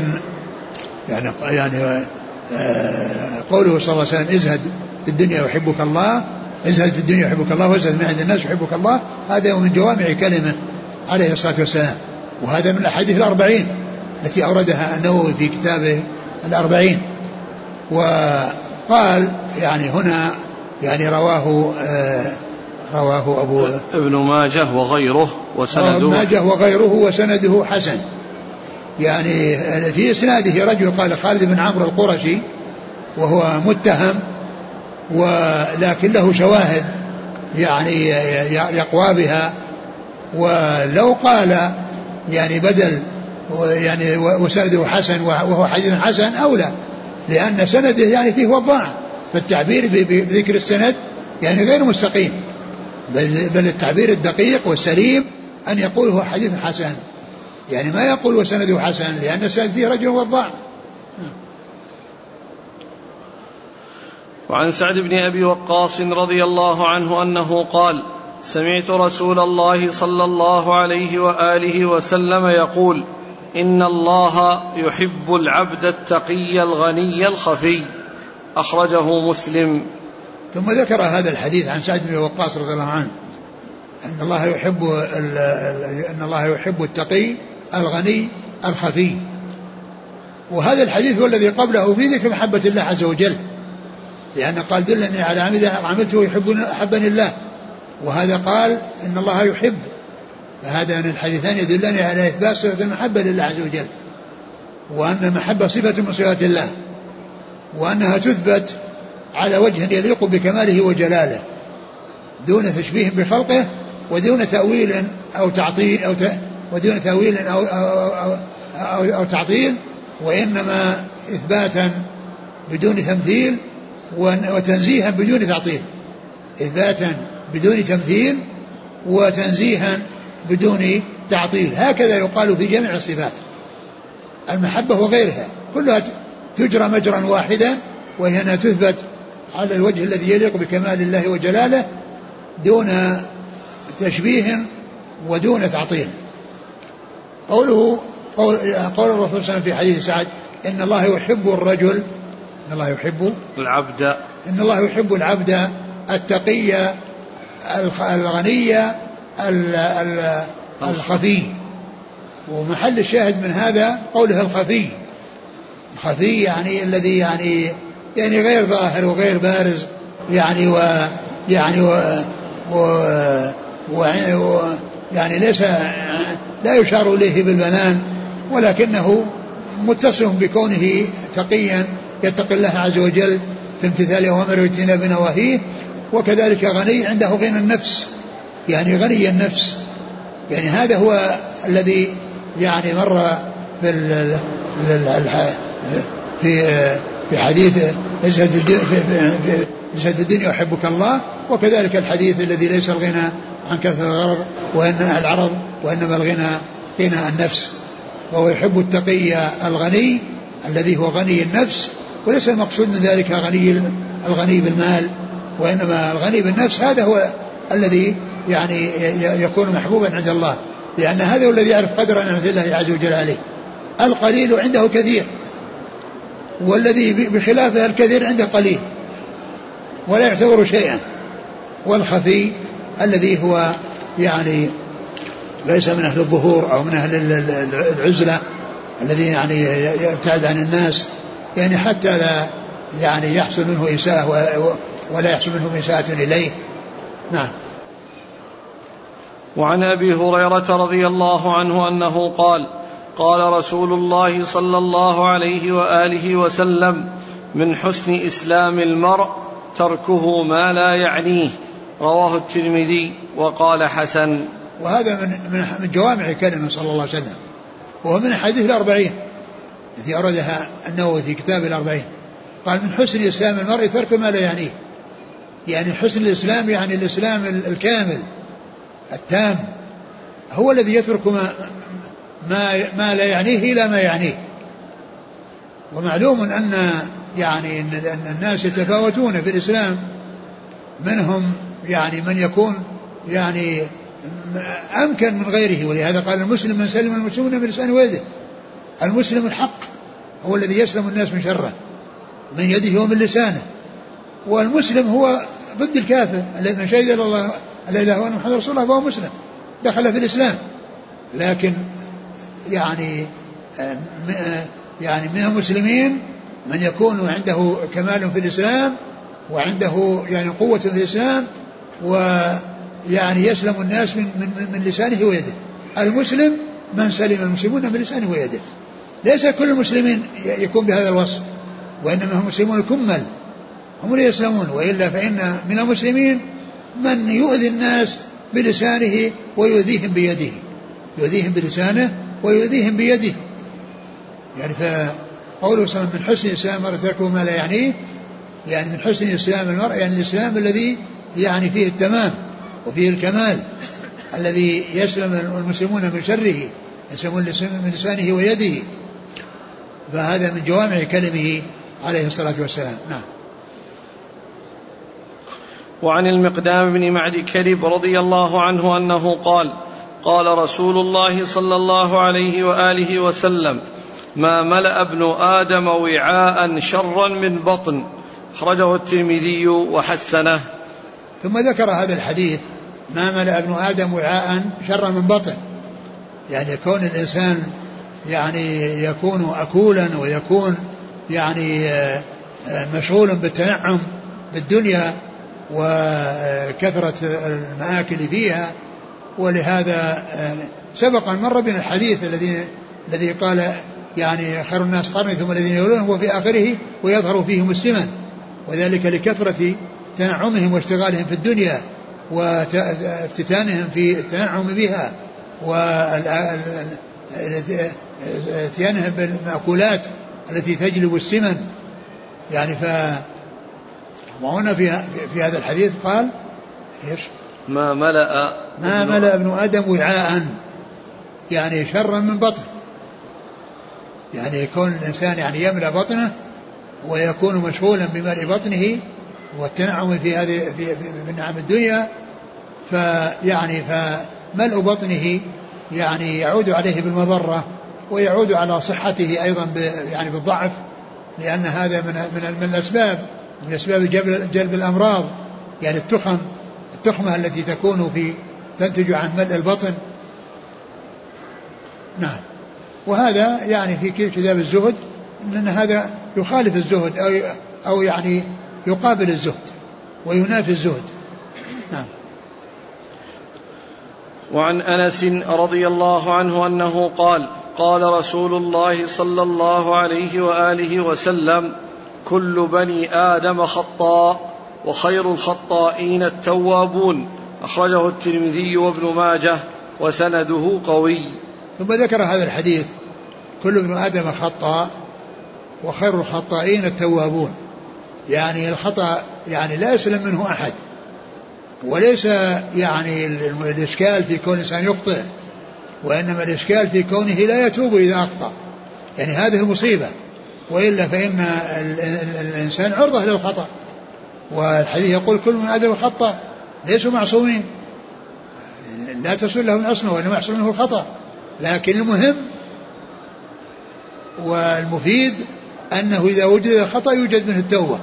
Speaker 2: يعني قوله صلى الله عليه وسلم ازهد في الدنيا يحبك الله، ازهد في الدنيا يحبك الله وازهد من عند الناس يحبك الله، هذا من جوامع كلمة عليه الصلاة والسلام. وهذا من الأحاديث 40 التي أوردها النووي في كتابه 40. وقال يعني هنا يعني رواه
Speaker 1: ابن ماجه وغيره وسنده حسن. يعني في إسناده رجل قال خالد بن عمرو القرشي وهو متهم، ولكن له شواهد يعني يقوى بها. ولو قال يعني بدل يعني وسنده حسن وهو حديث حسن أولى، لأن سنده يعني فيه وضاع، فالتعبير بذكر السند يعني غير مستقيم، بل التعبير الدقيق والسليم أن يقول هو حديث حسن، يعني ما يقول وسنده حسن، لأن السند فيه رجل وضاع. وعن سعد بن أبي وقاص رضي الله عنه أنه قال سمعت رسول الله صلى الله عليه وآله وسلم يقول إن الله يحب العبد التقي الغني الخفي. أخرجه مسلم.
Speaker 2: ثم ذكر هذا الحديث عن سعد بن وقاص رضي الله عنه أن الله يحب التقي الغني الخفي. وهذا الحديث هو الذي قبله في ذكر محبة الله عز وجل، لأن قال دلني على عمل عملته أحبني الله، وهذا قال إن الله يحب، فهذا من الحديثان يدلني على إثبات صفة المحبة لله عز وجل، وأن المحبة صفة من صفات الله، وأنها تثبت على وجه يليق بكماله وجلاله دون تشبيه بخلقه ودون تأويل أو تعطيل ودون تأويل أو تعطيل، وإنما إثباتا بدون تمثيل وتنزيها بدون تعطيل، إثباتا بدون تمثيل وتنزيها بدون تعطيل. هكذا يقال في جميع الصفات، المحبة وغيرها كلها تجرى مجرا واحدا، وهي أنها تثبت على الوجه الذي يليق بكمال الله وجلاله دون تشبيه ودون تعطيل. قول الرسول صلى الله عليه وسلم في حديث سعد إن الله يحب الرجل، إن الله يحب العبد، إن الله يحب العبد التقي الغني الخفي. ومحل الشاهد من هذا قوله الخفي، الخفي يعني الذي يعني غير ظاهر وغير بارز، يعني ليس لا يشار إليه بالبنان، ولكنه متصف بكونه تقيا يتقي الله عز وجل في امتثال أوامره واجتناب نواهيه، وكذلك غني عنده غنى النفس، يعني غني النفس. يعني هذا هو الذي يعني مر في حديث ازهد الدنيا يحبك الله، وكذلك الحديث الذي ليس الغنى عن كثرة الغرض العرض وإنما الغنى غنى النفس. وهو يحب التقي الغني الذي هو غني النفس، وليس المقصود من ذلك الغني بالمال، وإنما الغني بالنفس هذا هو الذي يعني يكون محبوبا عند الله، لأن هذا هو الذي يعرف قدر نعمة الله عز وجل عليه. القليل عنده كثير، والذي بخلافه الكثير عنده قليل ولا يعتبر شيئا. والخفي الذي هو يعني ليس من أهل الظهور أو من أهل العزلة، الذي يعني يبتعد عن الناس، يعني حتى لا يعني يحصل منه إساءة ولا يحصل منه إساءة إليه. نعم.
Speaker 1: وعن أبي هريرة رضي الله عنه أنه قال قال رسول الله صلى الله عليه وآله وسلم من حسن إسلام المرء تركه ما لا يعنيه، رواه الترمذي وقال حسن.
Speaker 2: وهذا من جوامع كلمة صلى الله عليه وسلم، وهو من حديث 40 التي أوردها النووي في كتاب 40. قال من حسن إسلام المرء ترك ما لا يعنيه، يعني حسن الإسلام يعني الإسلام الكامل التام، هو الذي يترك ما لا يعنيه إلى ما يعنيه. ومعلوم أن يعني أن الناس يتفاوتون في الإسلام، منهم يعني من يكون يعني أمكن من غيره، ولهذا قال المسلم من سلم المسلمون من لسانه ويده. المسلم الحق هو الذي يسلم الناس من شره من يده ومن لسانه، والمسلم هو ضد الكافر الذي من شهد الله لا إله وأن محمد رسول الله فهو مسلم دخل في الإسلام. لكن يعني من المسلمين من يكون عنده كمال في الإسلام وعنده يعني قوة في الإسلام، ويعني يسلم الناس من لسانه ويده. المسلم من سلم المسلمون من لسانه ويده. ليس كل المسلمين يكون بهذا الوصف، وإنما هم مسلمون الكمل هم اللي يسلمون، وإلا فإن من المسلمين من يؤذي الناس بلسانه ويؤذيهم بيده، يؤذيهم بلسانه ويؤذيهم بيده. يعني فقوله صلى الله عليه وسلم من حسن إسلام المرء تركه ما لا يعنيه، يعني من حسن إسلام المرء يعني الإسلام الذي يعني فيه التمام وفيه الكمال، الذي يسلم المسلمون من شره، يسلمون من لسانه ويده. فهذا من جوامع كلمه عليه الصلاة والسلام. نعم.
Speaker 1: وعن المقدام بن معد كرب رضي الله عنه أنه قال قال رسول الله صلى الله عليه وآله وسلم ما ملأ ابن آدم وعاء شرا من بطن أخرجه الترمذي وحسنه.
Speaker 2: ثم ذكر هذا الحديث ما ملأ ابن آدم وعاء شر من بطن، يعني كون الإنسان يعني يكون أكولا ويكون يعني مشغول بالتنعم بالدنيا وكثرة المآكل فيها. ولهذا سبق أن مر بنا الحديث الذي قال يعني خير الناس قرني ثم الذين يلونهم وفي آخره ويظهر فيهم السمن، وذلك لكثرة تنعمهم واشتغالهم في الدنيا وافتتانهم في التنعم بها واتيانهم بالمأكولات التي تجلب السمن. يعني وهنا في هذا الحديث قال ايش؟
Speaker 1: ما ملأ
Speaker 2: ابن آدم وعاء، يعني شرا من بطن، يعني يكون الإنسان يعني يملأ بطنه ويكون مشغولا بملء بطنه والتنعم في هذه من نعم الدنيا، فيعني فملء بطنه يعني يعود عليه بالمضرة ويعود على صحته أيضا يعني بالضعف، لأن هذا من الأسباب، من أسباب جلب الأمراض، يعني التخمة التي تكون تنتج عن ملء البطن. نعم. وهذا يعني في كتاب الزهد أن هذا يخالف الزهد أو يعني يقابل الزهد وينافي الزهد. نعم.
Speaker 1: وعن أنس رضي الله عنه أنه قال قال رسول الله صلى الله عليه وآله وسلم كل بني آدم خطاء وخير الخطائين التوابون. أخرجه الترمذي وابن ماجه وسنده قوي.
Speaker 2: ثم ذكر هذا الحديث كل ابن آدم خطاء وخير الخطائين التوابون، يعني الخطأ يعني لا يسلم منه أحد، وليس يعني الإشكال في كون الإنسان يخطئ، وإنما الإشكال في كونه لا يتوب إذا أخطأ، يعني هذه المصيبة، وإلا فإن الإنسان عرضة للخطأ. والحديث يقول كل من آدم خطأ، ليسوا معصومين، لا تسل لهم العصمة وإنما يحصل منه الخطأ، لكن المهم والمفيد أنه إذا وجد الخطأ يوجد منه التوبة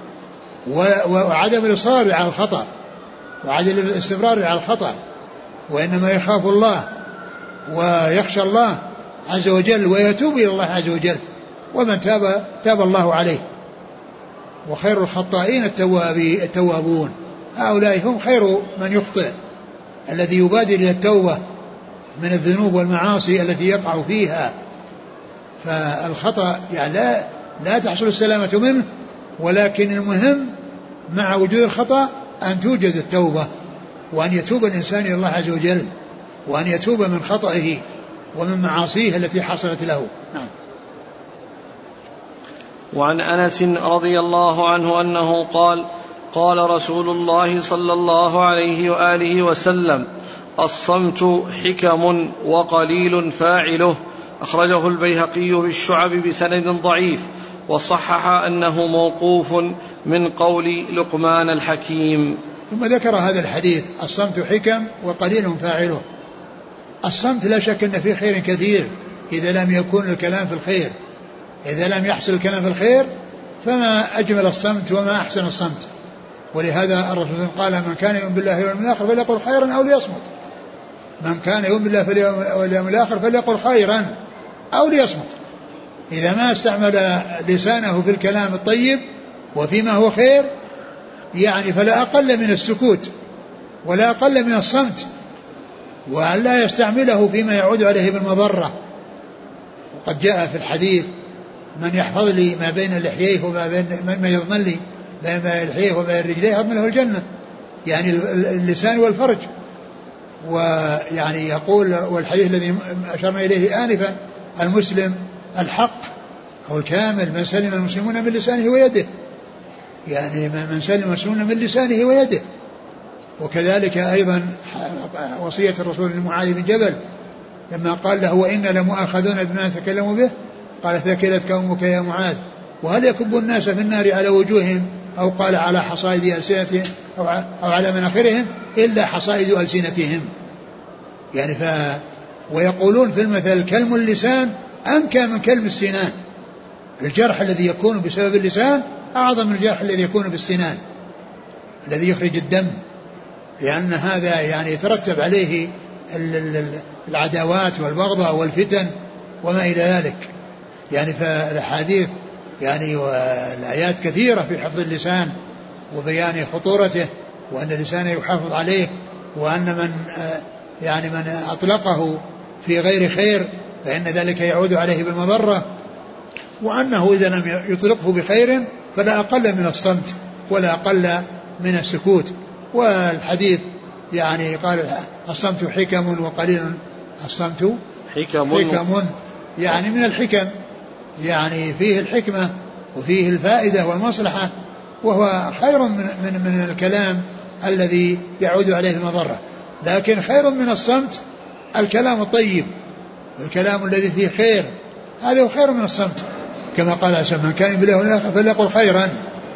Speaker 2: وعدم الإصرار على الخطأ وعدم الاستمرار على الخطأ، وإنما يخاف الله ويخشى الله عز وجل ويتوب إلى الله عز وجل، ومن تاب الله عليه. وخير الخطائين التوابون، هؤلاء هم خير من يخطئ، الذي يبادر إلى التوبة من الذنوب والمعاصي التي يقع فيها. فالخطأ يعني لا تحصل السلامة منه، ولكن المهم مع وجود الخطأ أن توجد التوبة، وأن يتوب الإنسان إلى الله عز وجل، وأن يتوب من خطئه ومن معاصيه التي حصلت له. نعم.
Speaker 1: وعن أنس رضي الله عنه أنه قال قال رسول الله صلى الله عليه وآله وسلم الصمت حكم وقليل فاعله. أخرجه البيهقي بالشعب بسند ضعيف، وصحح أنه موقوف من قول لقمان الحكيم.
Speaker 2: ثم ذكر هذا الحديث الصمت حكم وقليل فاعله. الصمت لا شك أن فيه خير كثير إذا لم يكون الكلام في الخير، إذا لم يحصل الكلام في الخير فما أجمل الصمت وما أحسن الصمت. ولهذا الرسول قال من كان يؤمن بالله واليوم الآخر فليقل خيرا أو ليصمت. من كان يؤمن بالله واليوم الآخر فليقل خيرا أو ليصمت. إذا ما استعمل لسانه في الكلام الطيب وفيما هو خير يعني فلا أقل من السكوت ولا أقل من الصمت، وأن لا يستعمله فيما يعود عليه بالمضرة. وقد جاء في الحديث من يحفظ لي ما بين لحييه وما بين ما يضمن لي بين لحييه وبين رجليه أضمن له الجنة، يعني اللسان والفرج. ويعني يقول والحديث الذي أشرنا إليه آنفا المسلم الحق أو الكامل من سلم المسلمون من لسانه ويده، يعني من سلم المسلمون من لسانه ويده. وكذلك أيضا وصية الرسول لمعاذ بن جبل لما قال له وإنا لمؤاخذون بما تكلموا به قال ثكلتك أمك يا معاذ وهل يكب الناس في النار على وجوههم أو قال على حصائد ألسنتهم أو على مناخرهم إلا حصائد ألسنتهم. يعني ويقولون في المثل كلم اللسان أنكى من كلم السنان. الجرح الذي يكون بسبب اللسان أعظم من الجرح الذي يكون بالسنان الذي يخرج الدم، لأن هذا يعني يترتب عليه العداوات والبغضاء والفتن وما إلى ذلك. يعني فالأحاديث يعني والآيات كثيرة في حفظ اللسان وبيان خطورته، وأن اللسان يحافظ عليه، وأن من أطلقه في غير خير فإن ذلك يعود عليه بالمضرة، وأنه إذا لم يطلقه بخير فلا أقل من الصمت ولا أقل من السكوت. والحديث يعني قال الصمت حكم وقليل الصمت حكم يعني من الحكم، يعني فيه الحكمة وفيه الفائدة والمصلحة، وهو خير من الكلام الذي يعود عليه المضرة. لكن خير من الصمت الكلام الطيب، الكلام الذي فيه خير، هذا هو خير من الصمت، كما قال عز وجل: من كان بالله فليقل خيرا.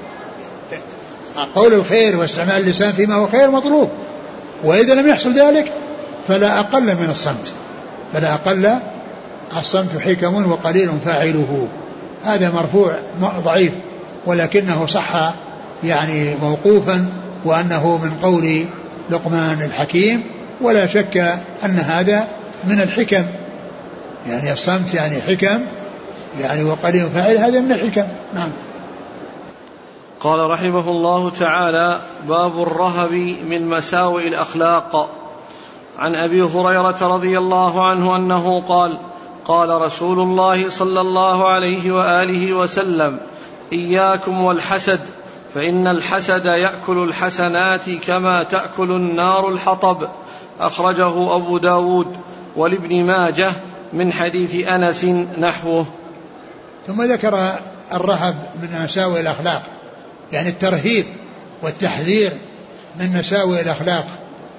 Speaker 2: قول الخير واستعمال اللسان فيما هو خير مطلوب، وإذا لم يحصل ذلك فلا أقل من الصمت، فلا أقل الصمت حكم وقليل فاعله. هذا مرفوع ضعيف، ولكنه صح يعني موقوفا، وأنه من قول لقمان الحكيم، ولا شك أن هذا من الحكم، يعني الصمت يعني حكم، يعني وقليل فاعل، هذا من الحكم. نعم.
Speaker 1: قال رحمه الله تعالى: باب الرهب من مساوئ الأخلاق. عن أبي هريرة رضي الله عنه أنه قال: قال رسول الله صلى الله عليه وآله وسلم: إياكم والحسد، فإن الحسد يأكل الحسنات كما تأكل النار الحطب. أخرجه أبو داود ولابن ماجه من حديث أنس نحوه.
Speaker 2: ثم ذكر الرهب من مساوئ الأخلاق، يعني الترهيب والتحذير من مساوئ الأخلاق،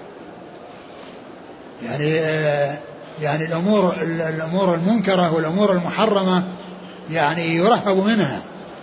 Speaker 2: يعني الأمور المنكرة والأمور المحرمة يعني يرهب منها،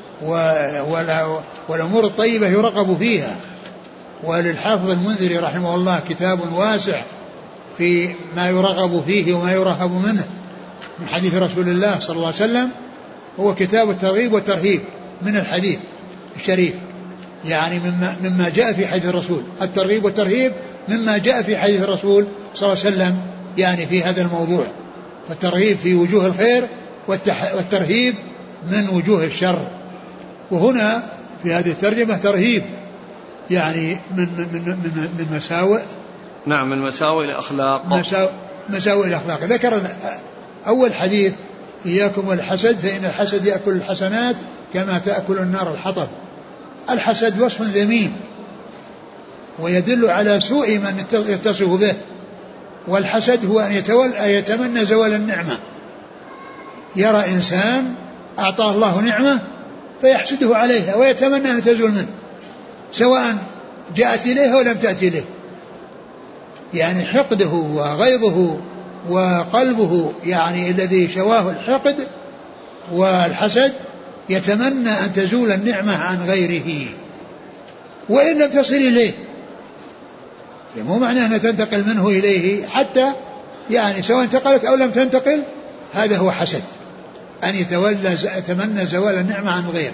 Speaker 2: والأمور الطيبة يرغب فيها. وللحافظ المنذري رحمه الله كتاب واسع في ما يرغب فيه وما يرهب منه من حديث رسول الله صلى الله عليه وسلم، هو كتاب الترغيب والترهيب من الحديث الشريف، يعني مما جاء في حديث الرسول. الترغيب والترهيب مما جاء في حديث الرسول صلى الله عليه وسلم يعني في هذا الموضوع. فالترغيب في وجوه الخير والترهيب من وجوه الشر. وهنا في هذه الترجمة ترهيب يعني من مساوئ،
Speaker 1: نعم، من مساوئ الأخلاق،
Speaker 2: مساوئ الأخلاق. ذكر أول حديث: إياكم والحسد، فإن الحسد يأكل الحسنات كما تأكل النار الحطب. الحسد وصف ذميم ويدل على سوء من يتصف به، والحسد هو أن يتمنى زوال النعمة. يرى إنسان أعطاه الله نعمة فيحسده عليها ويتمنى أن تزول منه، سواء جاءت إليه ولم تأتي إليه. يعني حقده وغيظه وقلبه يعني الذي شواه الحقد والحسد يتمنى أن تزول النعمة عن غيره وإن لم تصل إليه. يعني مو معنى أن تنتقل منه إليه، حتى يعني سواء انتقلت أو لم تنتقل، هذا هو حسد، أن يتمنى زوال النعمة عن غيره.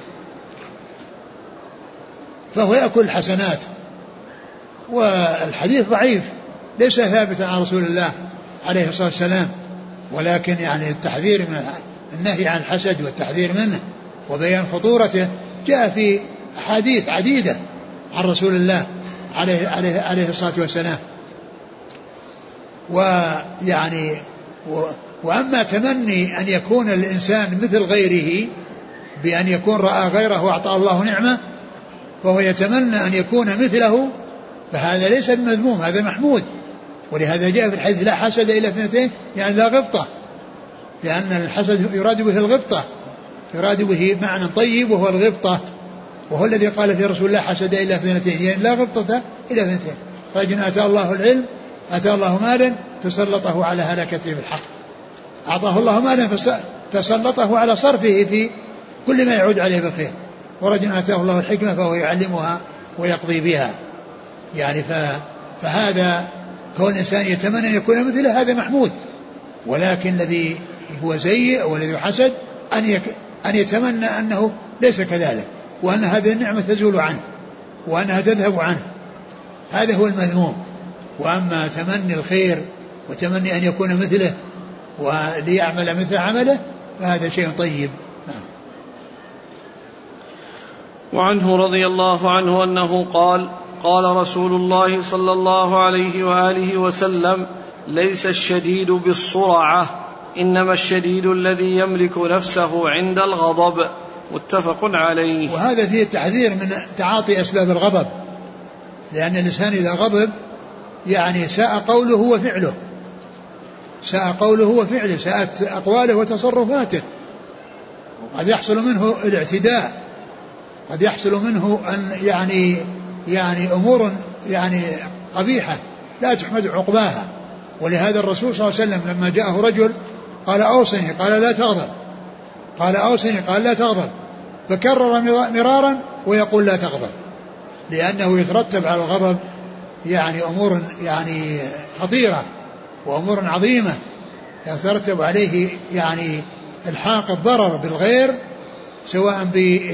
Speaker 2: فهو يأكل الحسنات. والحديث ضعيف ليس ثابتا عن رسول الله عليه الصلاة والسلام، ولكن يعني التحذير من النهي عن الحسد والتحذير منه وبيان خطورته جاء في أحاديث عديدة عن رسول الله عليه الصلاة والسلام. ويعني وأما تمني أن يكون الإنسان مثل غيره بأن يكون رأى غيره وأعطاه الله نعمة فهو يتمنى أن يكون مثله، فهذا ليس بمذموم، هذا محمود. ولهذا جاء في الحديث: لا حسد إلا اثنتين، يعني لا غبطة، لأن الحسد يراد به الغبطة، يراد به معنى طيب وهو الغبطة، وهو الذي قال في رسول الله: حسد إلا اثنتين، يعني لا غبطة إلا اثنتين: رجل آتاه الله العلم، آتاه الله مالا فسلطه على هلكته بالحق. أعطاه الله مالا فسلطه على صرفه في كل ما يعود عليه بالخير. ورجل آتاه الله الحكمة فهو يعلمها ويقضي بها. يعني فهذا كون الإنسان يتمنى أن يكون مثله هذا محمود. ولكن الذي هو سيء والذي حسد أن يتمنى أنه ليس كذلك، وأن هذه النعمة تزول عنه وأنها تذهب عنه، هذا هو المذموم. وأما تمني الخير وتمني أن يكون مثله وليعمل مثل عمله فهذا شيء طيب.
Speaker 1: وعنه رضي الله عنه أنه قال: قال رسول الله صلى الله عليه وآله وسلم: ليس الشديد بالصرعة، إنما الشديد الذي يملك نفسه عند الغضب. متفق عليه.
Speaker 2: وهذا فيه التحذير من تعاطي أسباب الغضب، لأن الإنسان إذا غضب يعني ساء قوله وفعله، ساء قوله وفعله، ساءت أقواله وتصرفاته، قد يحصل منه الاعتداء، قد يحصل منه أن يعني أمور يعني قبيحة لا تحمد عقباها. ولهذا الرسول صلى الله عليه وسلم لما جاءه رجل قال: أوصني، قال: لا تغضب، قال: أوصني، قال: لا تغضب، فكرر مرارا ويقول: لا تغضب، لأنه يترتب على الغضب يعني أمور يعني خطيرة وأمور عظيمة يترتب عليه يعني الحاق الضرر بالغير، سواء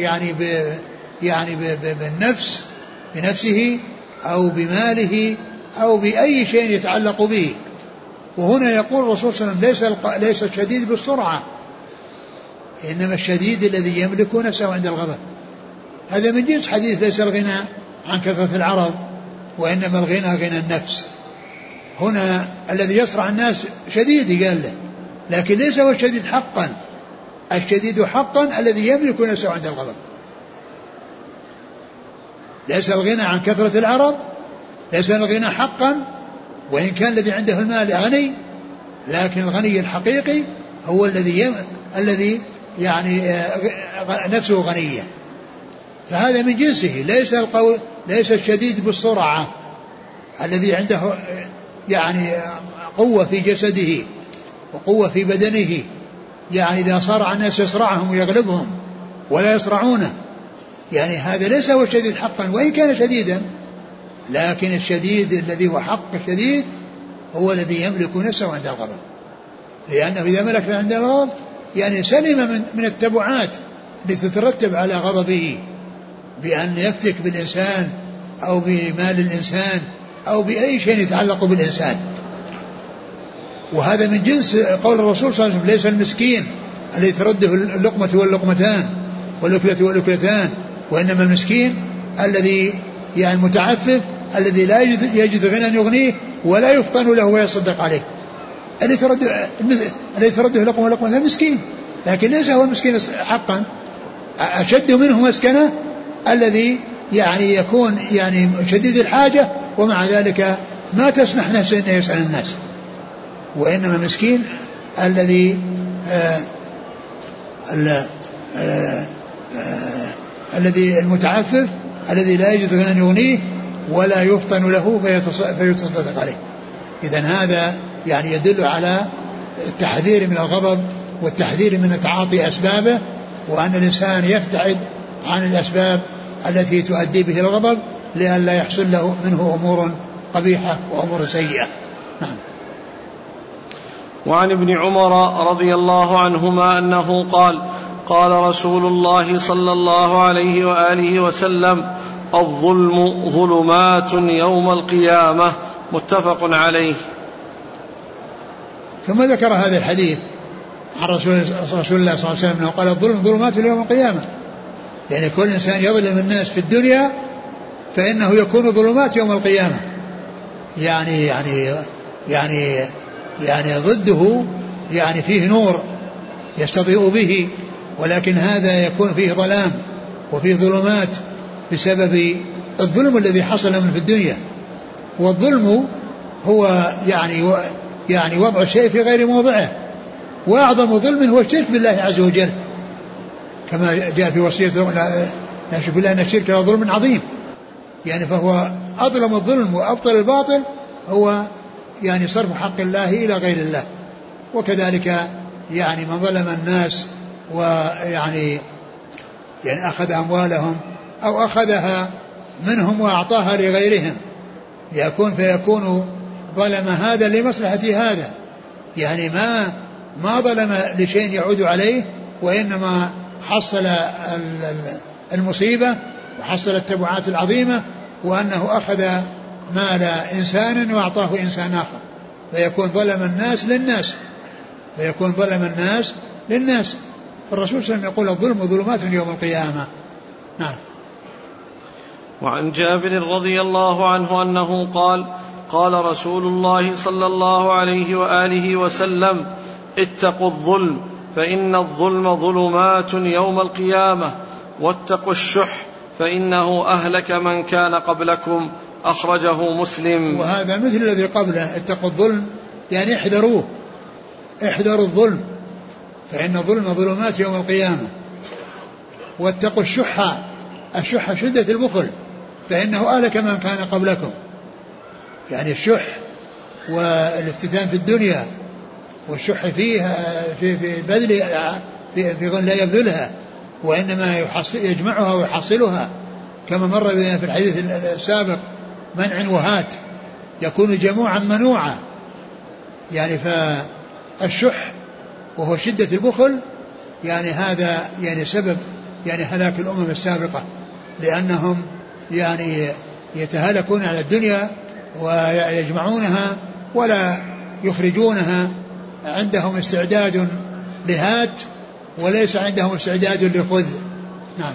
Speaker 2: بالنفس بنفسه أو بماله أو بأي شيء يتعلق به. وهنا يقول الرسول صلى الله عليه وسلم: ليس الشديد بالسرعة، إنما الشديد الذي يملك نفسه عند الغضب. هذا من جنس حديث: ليس الغنى عن كثرة العرب وإنما الغنى غنى النفس. هنا الذي يصرع الناس شديد قال له، لكن ليس هو الشديد حقا. الشديد حقا الذي يملك نفسه عند الغضب. ليس الغنى عن كثرة العرب، ليس الغنى حقا، وإن كان الذي عنده المال غني، لكن الغني الحقيقي هو الذي يعني نفسه غنية. فهذا من جنسه. ليس الشديد بالسرعة الذي عنده يعني قوة في جسده وقوة في بدنه، يعني إذا صارع الناس يصرعهم ويغلبهم ولا يصرعونه، يعني هذا ليس هو الشديد حقا وإن كان شديدا. لكن الشديد الذي هو حق الشديد هو الذي يملك نفسه عند الغضب، لأنه إذا ملك عند الغضب يعني سلم من التبعات التي تترتب على غضبه، بأن يفتك بالإنسان أو بمال الإنسان أو بأي شيء يتعلق بالإنسان. وهذا من جنس قول الرسول صلى الله عليه وسلم: ليس المسكين الذي ترده اللقمة واللقمتان والأكلة والأكلتان، وإنما المسكين الذي يعني المتعفف الذي لا يجد غنى يغنيه ولا يفطن له ويصدق عليه. الذي ترده لقمة ولقمتان مسكين، لكن ليس هو المسكين حقا. أشد منه مسكنة الذي يعني يكون يعني شديد الحاجة ومع ذلك ما تسمح نفسه أن يسأل الناس. وإنما المسكين الذي الذي المتعفف الذي لا يجد غنى يغنيه ولا يفطن له فيتصدق عليه. إذن هذا يعني يدل على التحذير من الغضب والتحذير من تعاطي أسبابه، وأن الإنسان يبتعد عن الأسباب التي تؤدي به الغضب لئلا يحصل له منه أمور قبيحة وأمور سيئة. نعم.
Speaker 1: وعن ابن عمر رضي الله عنهما أنه قال: قال رسول الله صلى الله عليه وآله وسلم: الظلم ظلمات يوم القيامة. متفق عليه.
Speaker 2: ثم ذكر هذا الحديث عن رسول الله صلى الله عليه وسلم أنه قال: الظلم ظلمات يوم القيامة، يعني كل إنسان يظلم الناس في الدنيا فإنه يكون ظلمات يوم القيامة، يعني ضده يعني فيه نور يستضيء به، ولكن هذا يكون فيه ظلام وفيه ظلمات بسبب الظلم الذي حصل من في الدنيا. والظلم هو يعني وضع الشيء في غير موضعه، وأعظم ظلم هو الشرك بالله عز وجل، كما جاء في وصية لا شرك بالله أن الشرك ظلم عظيم. يعني فهو أظلم الظلم وأبطل الباطل هو يعني صرف حق الله إلى غير الله. وكذلك يعني من ظلم الناس ويعني أخذ أموالهم أو أخذها منهم وأعطاها لغيرهم فيكون ظلم هذا لمصلحة هذا، يعني ما ظلم لشيء يعود عليه، وإنما حصل المصيبة وحصل التبعات العظيمة، وأنه أخذ مال إنسان وأعطاه إنسان آخر، فيكون ظلم الناس للناس. فالرسول صلى الله عليه وسلم يقول الظلم ظلمات يوم القيامة. نعم.
Speaker 1: وعن جابر رضي الله عنه أنه قال قال رسول الله صلى الله عليه وآله وسلم اتقوا الظلم فإن الظلم ظلمات يوم القيامة، واتقوا الشح فإنه أهلك من كان قبلكم، أخرجه مسلم.
Speaker 2: وهذا مثل الذي قبله، اتقوا الظلم يعني احذروا الظلم فإن الظلم ظلمات يوم القيامة، واتقوا الشح شدة البخل فإنه أهلك من كان قبلكم. يعني الشح والافتتان في الدنيا والشح فيها في بذل في ظن لا يبذلها، وإنما يجمعها ويحصلها، كما مر بنا في الحديث السابق منع وهات، يكون جموعا منوعا. يعني فالشح وهو شدة البخل يعني هذا يعني سبب يعني هلاك الأمم السابقة، لأنهم يعني يتهالكون على الدنيا ويجمعونها ولا يخرجونها، عندهم استعداد لهات وليس عندهم استعداد لخذ. نعم.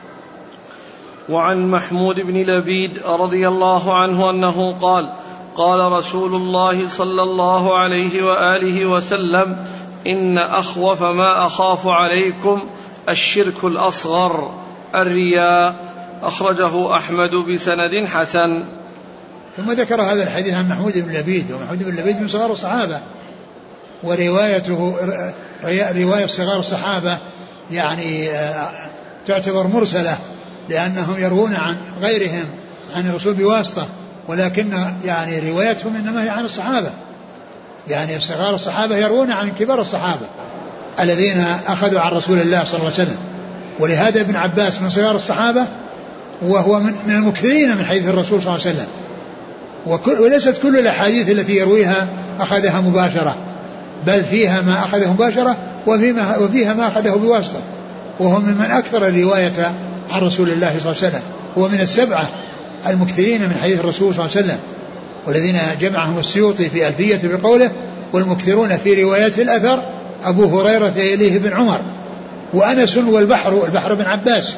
Speaker 1: وعن محمود بن لبيد رضي الله عنه أنه قال قال رسول الله صلى الله عليه وآله وسلم إن أخوف ما أخاف عليكم الشرك الأصغر الرياء، أخرجه أحمد بسند حسن.
Speaker 2: ثم ذكر هذا الحديث عن محمود بن لبيد، ومحمود بن لبيد من صغار الصحابة، وروايته رواية صغار الصحابة يعني تعتبر مرسلة، لأنهم يروون عن غيرهم عن الرسول بواسطة، ولكن يعني روايتهم إنما هي عن الصحابة، يعني صغار الصحابة يروون عن كبار الصحابة الذين أخذوا عن رسول الله صلى الله عليه وسلم. ولهذا ابن عباس من صغار الصحابة، وهو من المكثرين من حديث الرسول صلى الله عليه وسلم، وليست كل الأحاديث التي يرويها أخذها مباشرة، بل فيها ما أخذه مباشرة وفيها ما أخذه بواسطة، وهو من أكثر الرواية عن رسول الله صلى الله عليه وسلم. هو من السبعة المكثرين من حديث الرسول صلى الله عليه وسلم، والذين جمعهم السيوطي في ألفية بقوله والمكثرون في رواية الأثر أبو هريرة إليه بن عمر وأنس والبحر بن عباس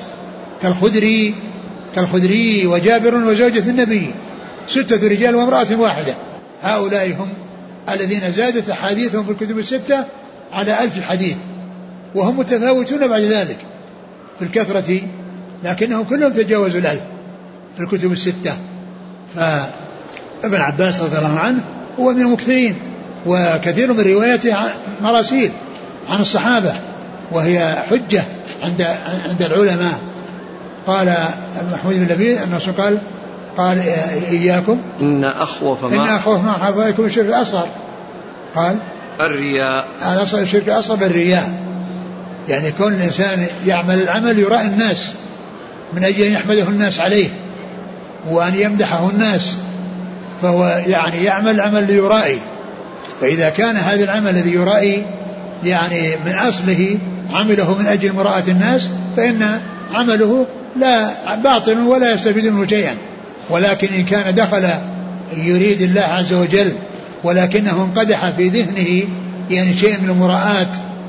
Speaker 2: كالخدري وجابر وزوجة النبي، 6 رجال وامرأة واحدة. هؤلاء هم الذين زادت أحاديثهم في الكتب 6 على 1000 حديث، وهم متفاوتون بعد ذلك في الكثرة، لكنهم كلهم تجاوزوا 1000 في الكتب 6. فابن عباس رضي الله عنه هو من المكثرين، وكثير من روايته مراسيل عن الصحابة، وهي حجة عند العلماء. قال محمود بن لبيد أنه قال إياكم إن أخوف ما أخاف عليكم الشرك الأصغر، قال
Speaker 1: الرياء،
Speaker 2: الشرك الأصغر الرياء، يعني كون الإنسان يعمل العمل يراء الناس من أجل أن يحمده الناس عليه وأن يمدحه الناس، فهو يعني يعمل العمل ليرائي. فإذا كان هذا العمل الذي يرائي يعني من أصله عمله من أجل مراءة الناس، فإن عمله لا باطل ولا يستفيد منه شيئا. ولكن إن كان دخل يريد الله عز وجل، ولكنه انقدح في ذهنه يعني شيء من المراءات،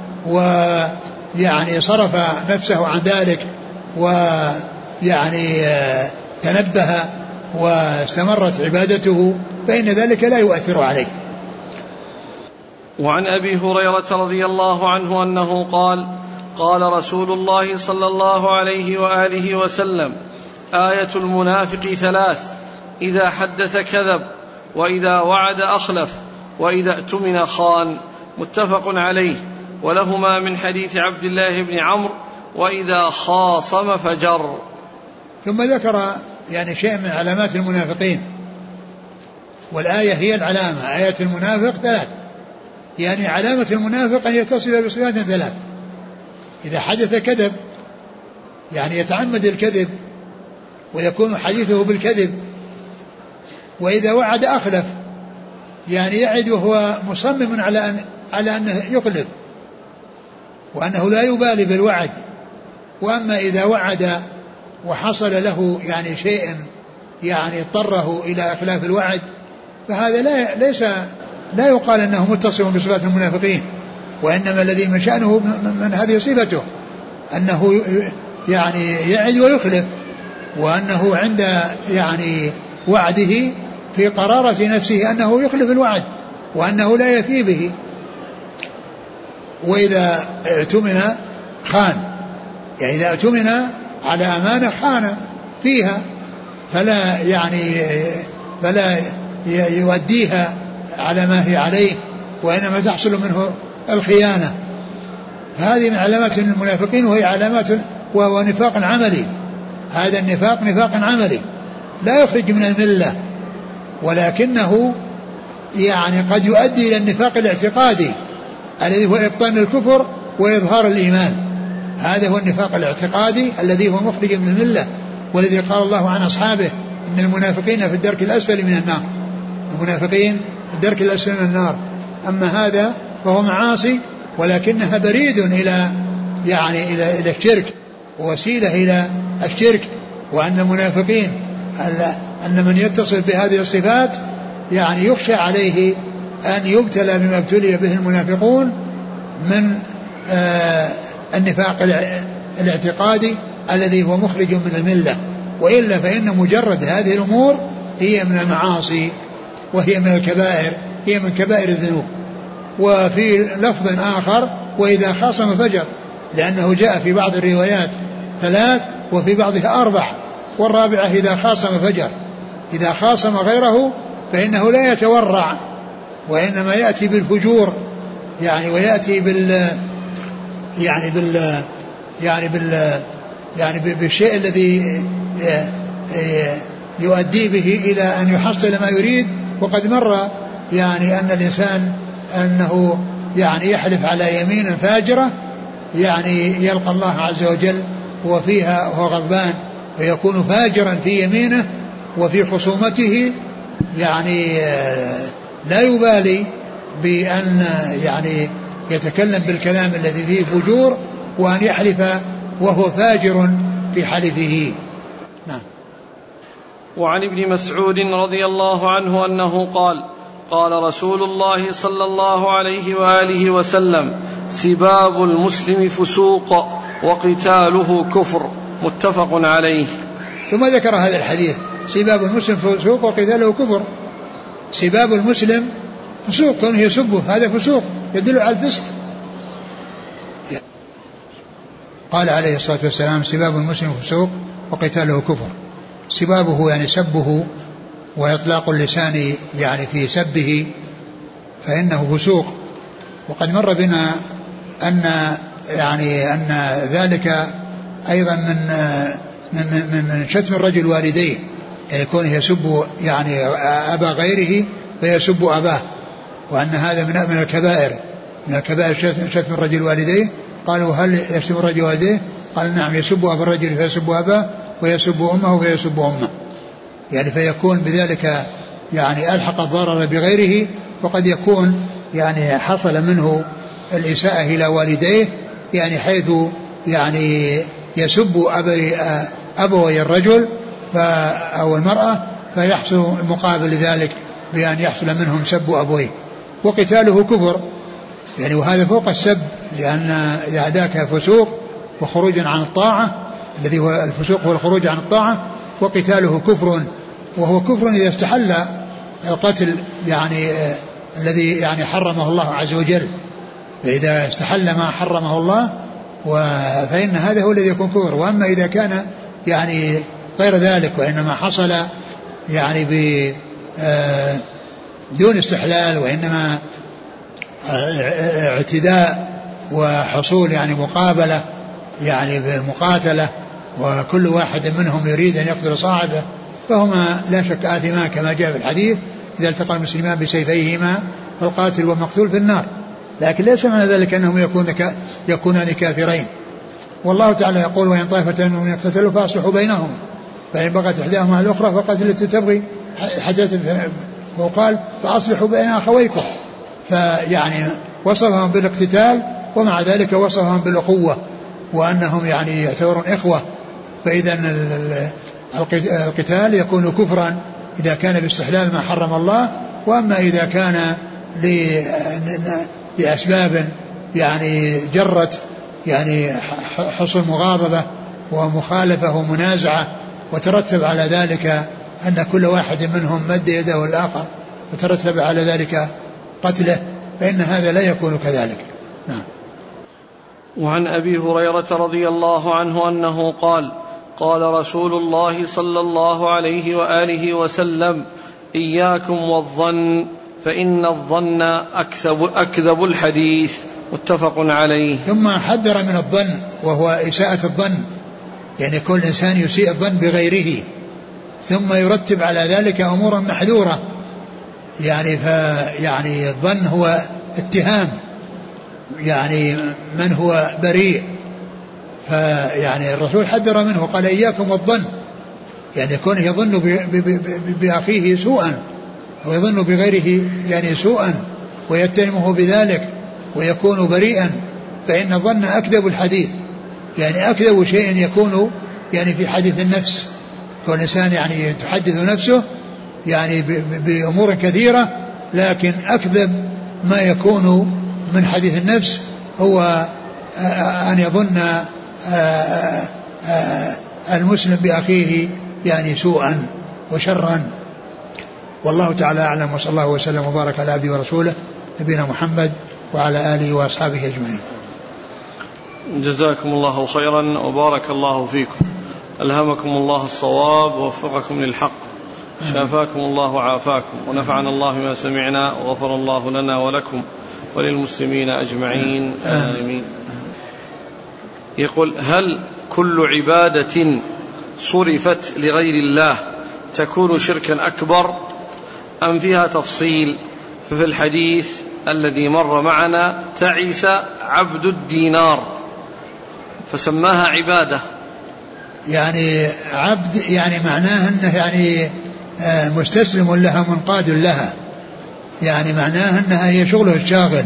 Speaker 2: ويعني صرف نفسه عن ذلك، ويعني تنبه واستمرت عبادته، فإن ذلك لا يؤثر عليه.
Speaker 1: وعن أبي هريرة رضي الله عنه أنه قال قال رسول الله صلى الله عليه وآله وسلم آية المنافق 3: إذا حدث كذب، وإذا وعد أخلف، وإذا اؤتمن خان. متفق عليه، ولهما من حديث عبد الله بن عمرو: وإذا خاصم فجر.
Speaker 2: ثم ذكر يعني شيء من علامات المنافقين، والآية هي العلامة. آية المنافق 3، يعني علامة المنافق أن يتصف بصفات 3: إذا حدث كذب، يعني يتعمد الكذب ويكون حديثه بالكذب، وإذا وعد أخلف، يعني يعد وهو مصمم على أنه يخلف، وأنه لا يبالي بالوعد، وأما إذا وعد وحصل له يعني شيء يعني اضطره إلى إخلاف الوعد فهذا لا يقال أنه متصف بصفات المنافقين، وإنما الذي من شأنه من هذه صفته أنه يعني يعد ويخلف، وأنه عند يعني وعده في قرارة نفسه أنه يخلف الوعد وأنه لا يفي به. وإذا اؤتمن خان، يعني إذا اؤتمن على أمانة خان فيها فلا يؤديها على ما هي عليه، وإنما تحصل منه الخيانة. فهذه من علامات المنافقين، وهي علامات وهو نفاق عملي. هذا النفاق نفاق عملي لا يخرج من الملة، ولكنه يعني قد يؤدي إلى النفاق الاعتقادي الذي هو إبطان الكفر وإظهار الإيمان. هذا هو النفاق الاعتقادي الذي هو مخرج من الملة، والذي قال الله عن أصحابه إن المنافقين في الدرك الأسفل من النار. المنافقين في الدرك الأسفل من النار. أما هذا فهو معاصي ولكنها بريد إلى الشرك ووسيلة إلى الشرك. وأن المنافقين أن من يتصل بهذه الصفات يعني يخشى عليه أن يبتلى بما ابتلي به المنافقون من النفاق الاعتقادي الذي هو مخرج من الملة. وإلا فإن مجرد هذه الأمور هي من المعاصي وهي من الكبائر، هي من كبائر الذنوب. وفي لفظ آخر وإذا خاصم فجر، لأنه جاء في بعض الروايات 3 وفي بعضها 4، والرابعة إذا خاصم فجر. إذا خاصم غيره فإنه لا يتورع، وإنما يأتي بالفجور، يعني ويأتي بالشيء الذي يؤدي به إلى أن يحصل ما يريد. وقد مر يعني أن الإنسان أنه يعني يحلف على يمين فاجرة يعني يلقى الله عز وجل وفيها وهو غضبان، فيكون فاجرا في يمينه وفي خصومته، يعني لا يبالي بأن يعني يتكلم بالكلام الذي فيه فجور، وأن يحلف وهو فاجر في حلفه. نعم.
Speaker 1: وعن ابن مسعود رضي الله عنه أنه قال رسول الله صلى الله عليه وآله وسلم: سباب المسلم فسوق وقتاله كفر، متفق عليه.
Speaker 2: ثم ذكر هذا الحديث: سباب المسلم فسوق وقتاله كفر. سباب المسلم فسوق، كونه يسبه هذا فسوق يدل على الفسق. قال عليه الصلاة والسلام: سباب المسلم فسوق وقتاله كفر. سبابه يعني سبه وإطلاق اللسان يعني في سبه فإنه فسوق. وقد مر بنا أن ذلك أيضا من شتم الرجل والديه، يعني يكون يسب يعني أبا غيره فيسب أباه، وأن هذا من الكبائر، من الكبائر شتم الرجل والديه. قالوا: هل يشتم الرجل والديه؟ قال: نعم، يسب أبا الرجل فيسب أباه، ويسب أمه فيسب أمه، يعني فيكون بذلك يعني ألحق الضرر بغيره، وقد يكون يعني حصل منه الإساءة إلى والديه، يعني حيث يعني يسب أبوي الرجل أو المرأة، فيحصل مقابل ذلك بأن يحصل منهم سب أبويه. وقتاله كفر، يعني وهذا فوق السب، لأن ذاك فسوق وخروج عن الطاعة، الذي هو الفسوق هو الخروج عن الطاعة. وقتاله كفر، وهو كفر إذا استحل القتل يعني الذي يعني حرمه الله عز وجل، فإذا استحل ما حرمه الله فإن هذا هو الذي يكون كفر. وأما إذا كان يعني غير ذلك، وإنما حصل يعني بدون استحلال، وإنما اعتداء وحصول يعني مقابلة، يعني بمقاتلة، وكل واحد منهم يريد أن يقتل صاحبه، فهما لا شك آثمان كما جاء في الحديث: إذا التقى المسلمان بسيفيهما فالقاتل والمقتول في النار. لكن ليس معنى ذلك أنهم يكونان كافرين. والله تعالى يقول: وإن طائفتان منهم يقتتلوا فأصلحوا بينهما، فإن بغت إحداهما على الأخرى فقاتل التي تبغي حتى وقال: فأصلحوا بين أخويكم. فيعني وصفهم بالاقتتال، ومع ذلك وصفهم بالأخوة، وأنهم يعني يعتبرون إخوة، فإذا القتال يكون كفرا إذا كان باستحلال ما حرم الله. وأما إذا كان لأسباب يعني جرت يعني حصل مغاضبة ومخالفة ومنازعة وترتب على ذلك أن كل واحد منهم مد يده الآخر وترتب على ذلك قتله، فإن هذا لا يكون كذلك. نعم.
Speaker 1: وعن أبي هريرة رضي الله عنه أنه قال: قال رسول الله صلى الله عليه وآله وسلم: إياكم والظن فإن الظن أكذب الحديث. متفق عليه.
Speaker 2: ثم حذر من الظن وهو إساءة الظن، يعني كل إنسان يسيء الظن بغيره، ثم يرتب على ذلك أمورا محذورة، يعني الظن هو اتهام يعني من هو بريء، فيعني الرسول حذر منه قال: إياكم والظن، يعني كونه يظن بأخيه سوءا ويظن بغيره يعني سوءا ويتهمه بذلك ويكون بريئا، فإن الظن أكذب الحديث، يعني أكذب شيء يكون يعني في حديث النفس. كل إنسان يعني تحدث نفسه يعني بأمور كثيرة، لكن أكذب ما يكون من حديث النفس هو أن يظن المسلم بأخيه يعني سوءا وشرا. والله تعالى أعلم، وصلى الله وسلم وبارك على عبده ورسوله نبينا محمد وعلى آله وأصحابه أجمعين.
Speaker 1: جزاكم الله خيرا وبارك الله فيكم، ألهمكم الله الصواب ووفقكم للحق، شافاكم الله وعافاكم، ونفعنا الله ما سمعنا، وغفر الله لنا ولكم وللمسلمين أجمعين آمين. يقول: هل كل عبادة صرفت لغير الله تكون شركا أكبر أم فيها تفصيل؟ ففي الحديث الذي مر معنا تعس عبد الدينار فسماها عبادة.
Speaker 2: يعني عبد يعني معناه أنه يعني مستسلم لها منقاد لها، يعني معناه أنها هي شغله الشاغل،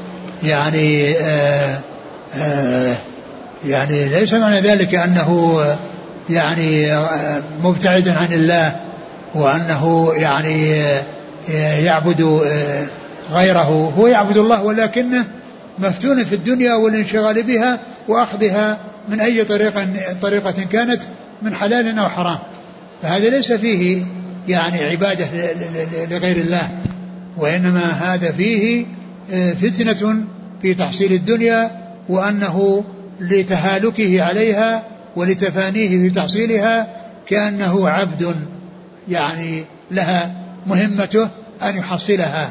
Speaker 2: يعني ليس معنى ذلك أنه يعني مبتعد عن الله وأنه يعني يعبد غيره، هو يعبد الله ولكنه مفتون في الدنيا والانشغال بها وأخذها من أي طريقة كانت من حلال أو حرام، فهذا ليس فيه يعني عبادة لغير الله، وإنما هذا فيه فتنة في تحصيل الدنيا، وأنه لتهالكه عليها ولتفانيه في تحصيلها كأنه عبد يعني لها مهمته أن يحصلها.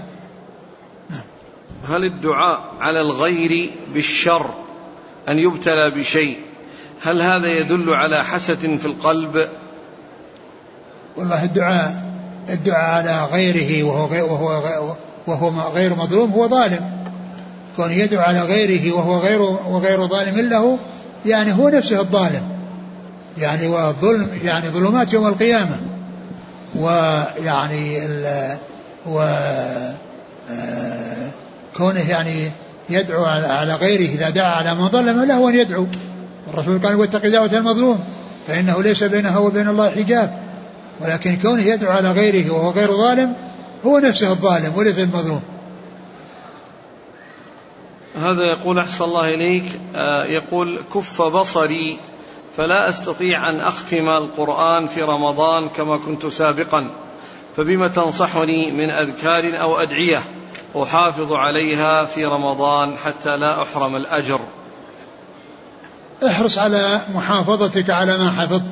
Speaker 1: هل الدعاء على الغير بالشر أن يبتلى بشيء هل هذا يدل على حسد في القلب؟
Speaker 2: والله الدعاء على غيره وهو غير مظلوم هو ظالم، كون يدعو على غيره وهو غير ظالم له يعني هو نفسه الظالم، يعني والظلم يعني ظلمات يوم القيامة، ويعني كونه يعني يدعو على غيره إذا دعا على من ظلم له أن يدعو، الرسول قال: واتق دعوة المظلوم فإنه ليس بينها وبين الله حجاب، ولكن كونه يدعو على غيره وهو غير ظالم هو نفسه الظالم وليس المظلوم.
Speaker 1: هذا يقول: أحسن الله إليك، يقول: كف بصري فلا أستطيع أن أختم القرآن في رمضان كما كنت سابقا، فبما تنصحني من أذكار أو أدعية أحافظ عليها في رمضان حتى لا أحرم الأجر؟
Speaker 2: احرص على محافظتك على ما حفظت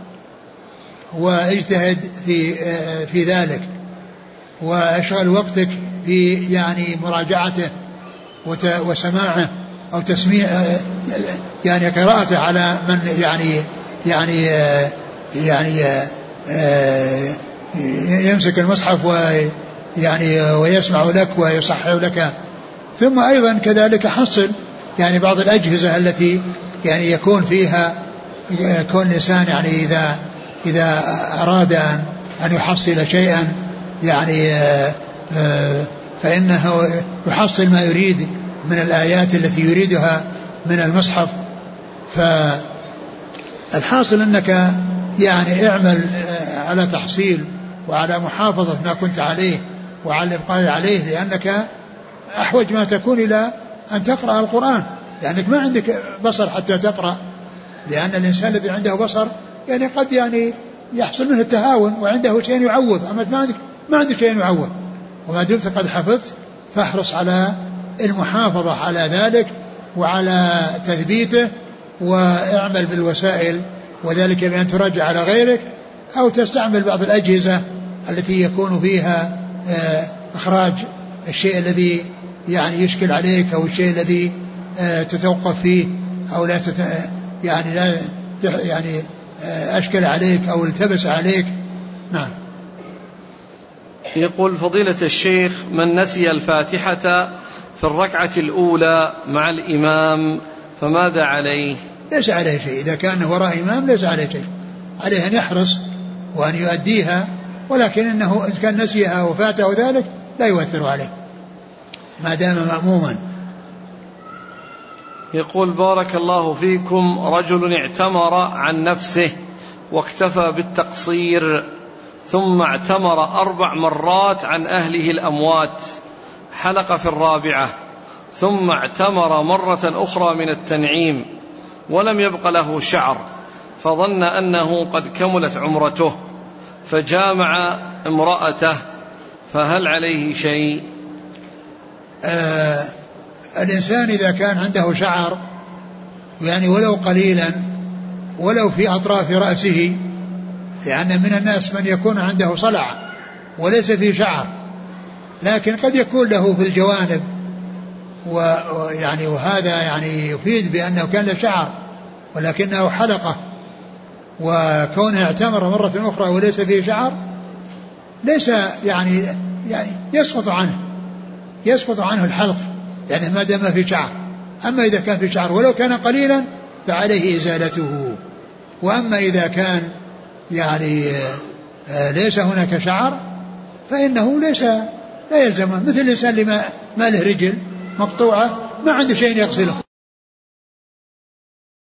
Speaker 2: واجتهد في ذلك، واشغل وقتك في يعني مراجعته وسماعه أو تسميع يعني قراءته على من يعني يمسك المصحف ويسمع لك ويصحح لك. ثم أيضا كذلك حصل يعني بعض الأجهزة التي يعني يكون فيها كون الإنسان يعني إذا أراد أن يحصل شيئا يعني فإنه يحصل ما يريد من الآيات التي يريدها من المصحف، فالحاصل أنك يعني اعمل على تحصيل وعلى محافظة ما كنت عليه وعلى الإبقاء عليه، لأنك أحوج ما تكون إلى أن تقرأ القرآن، لأنك ما عندك بصر حتى تقرأ، لأن الإنسان الذي عنده بصر يعني قد يعني يحصل منه التهاون وعنده شيء يعوض، أما ما عندك شيء يعوض، وما دمت قد حفظت فاحرص على المحافظة على ذلك وعلى تثبيته، واعمل بالوسائل، وذلك بأن تراجع على غيرك أو تستعمل بعض الأجهزة التي يكون فيها إخراج الشيء الذي يعني يشكل عليك أو الشيء الذي تتوقف فيه أو لا يعني أشكل عليك أو التبس عليك. نعم.
Speaker 1: يقول فضيلة الشيخ: من نسي الفاتحة في الركعة الأولى مع الإمام فماذا عليه؟
Speaker 2: ليس عليه شيء، إذا كان وراء إمام ليس عليه شيء، عليه أن يحرص وأن يؤديها، ولكن إنه إذا كان نسيها وفاته ذلك لا يؤثر عليه ما دام مأموما.
Speaker 1: يقول: بارك الله فيكم، رجل اعتمر عن نفسه واكتفى بالتقصير، ثم اعتمر 4 مرات عن أهله الأموات، حلق في الرابعة، ثم اعتمر مرة أخرى من التنعيم ولم يبق له شعر، فظن أنه قد كملت عمرته فجامع امرأته، فهل عليه شيء؟
Speaker 2: الإنسان إذا كان عنده شعر يعني ولو قليلا ولو في أطراف رأسه، لأن من الناس من يكون عنده صلع وليس فيه شعر، لكن قد يكون له في الجوانب وهذا يعني يفيد بأنه كان له شعر ولكنه حلقة، وكونه اعتمر مرة أخرى وليس فيه شعر ليس يعني يسقط عنه الحلق، يعني ما دام في شعر. أما إذا كان في شعر ولو كان قليلا فعليه إزالته، وأما إذا كان يعني ليس هناك شعر فإنه لا يلزمه، مثل الإنسان اللي ما له رجل مقطوعة ما عنده شيء يغسله.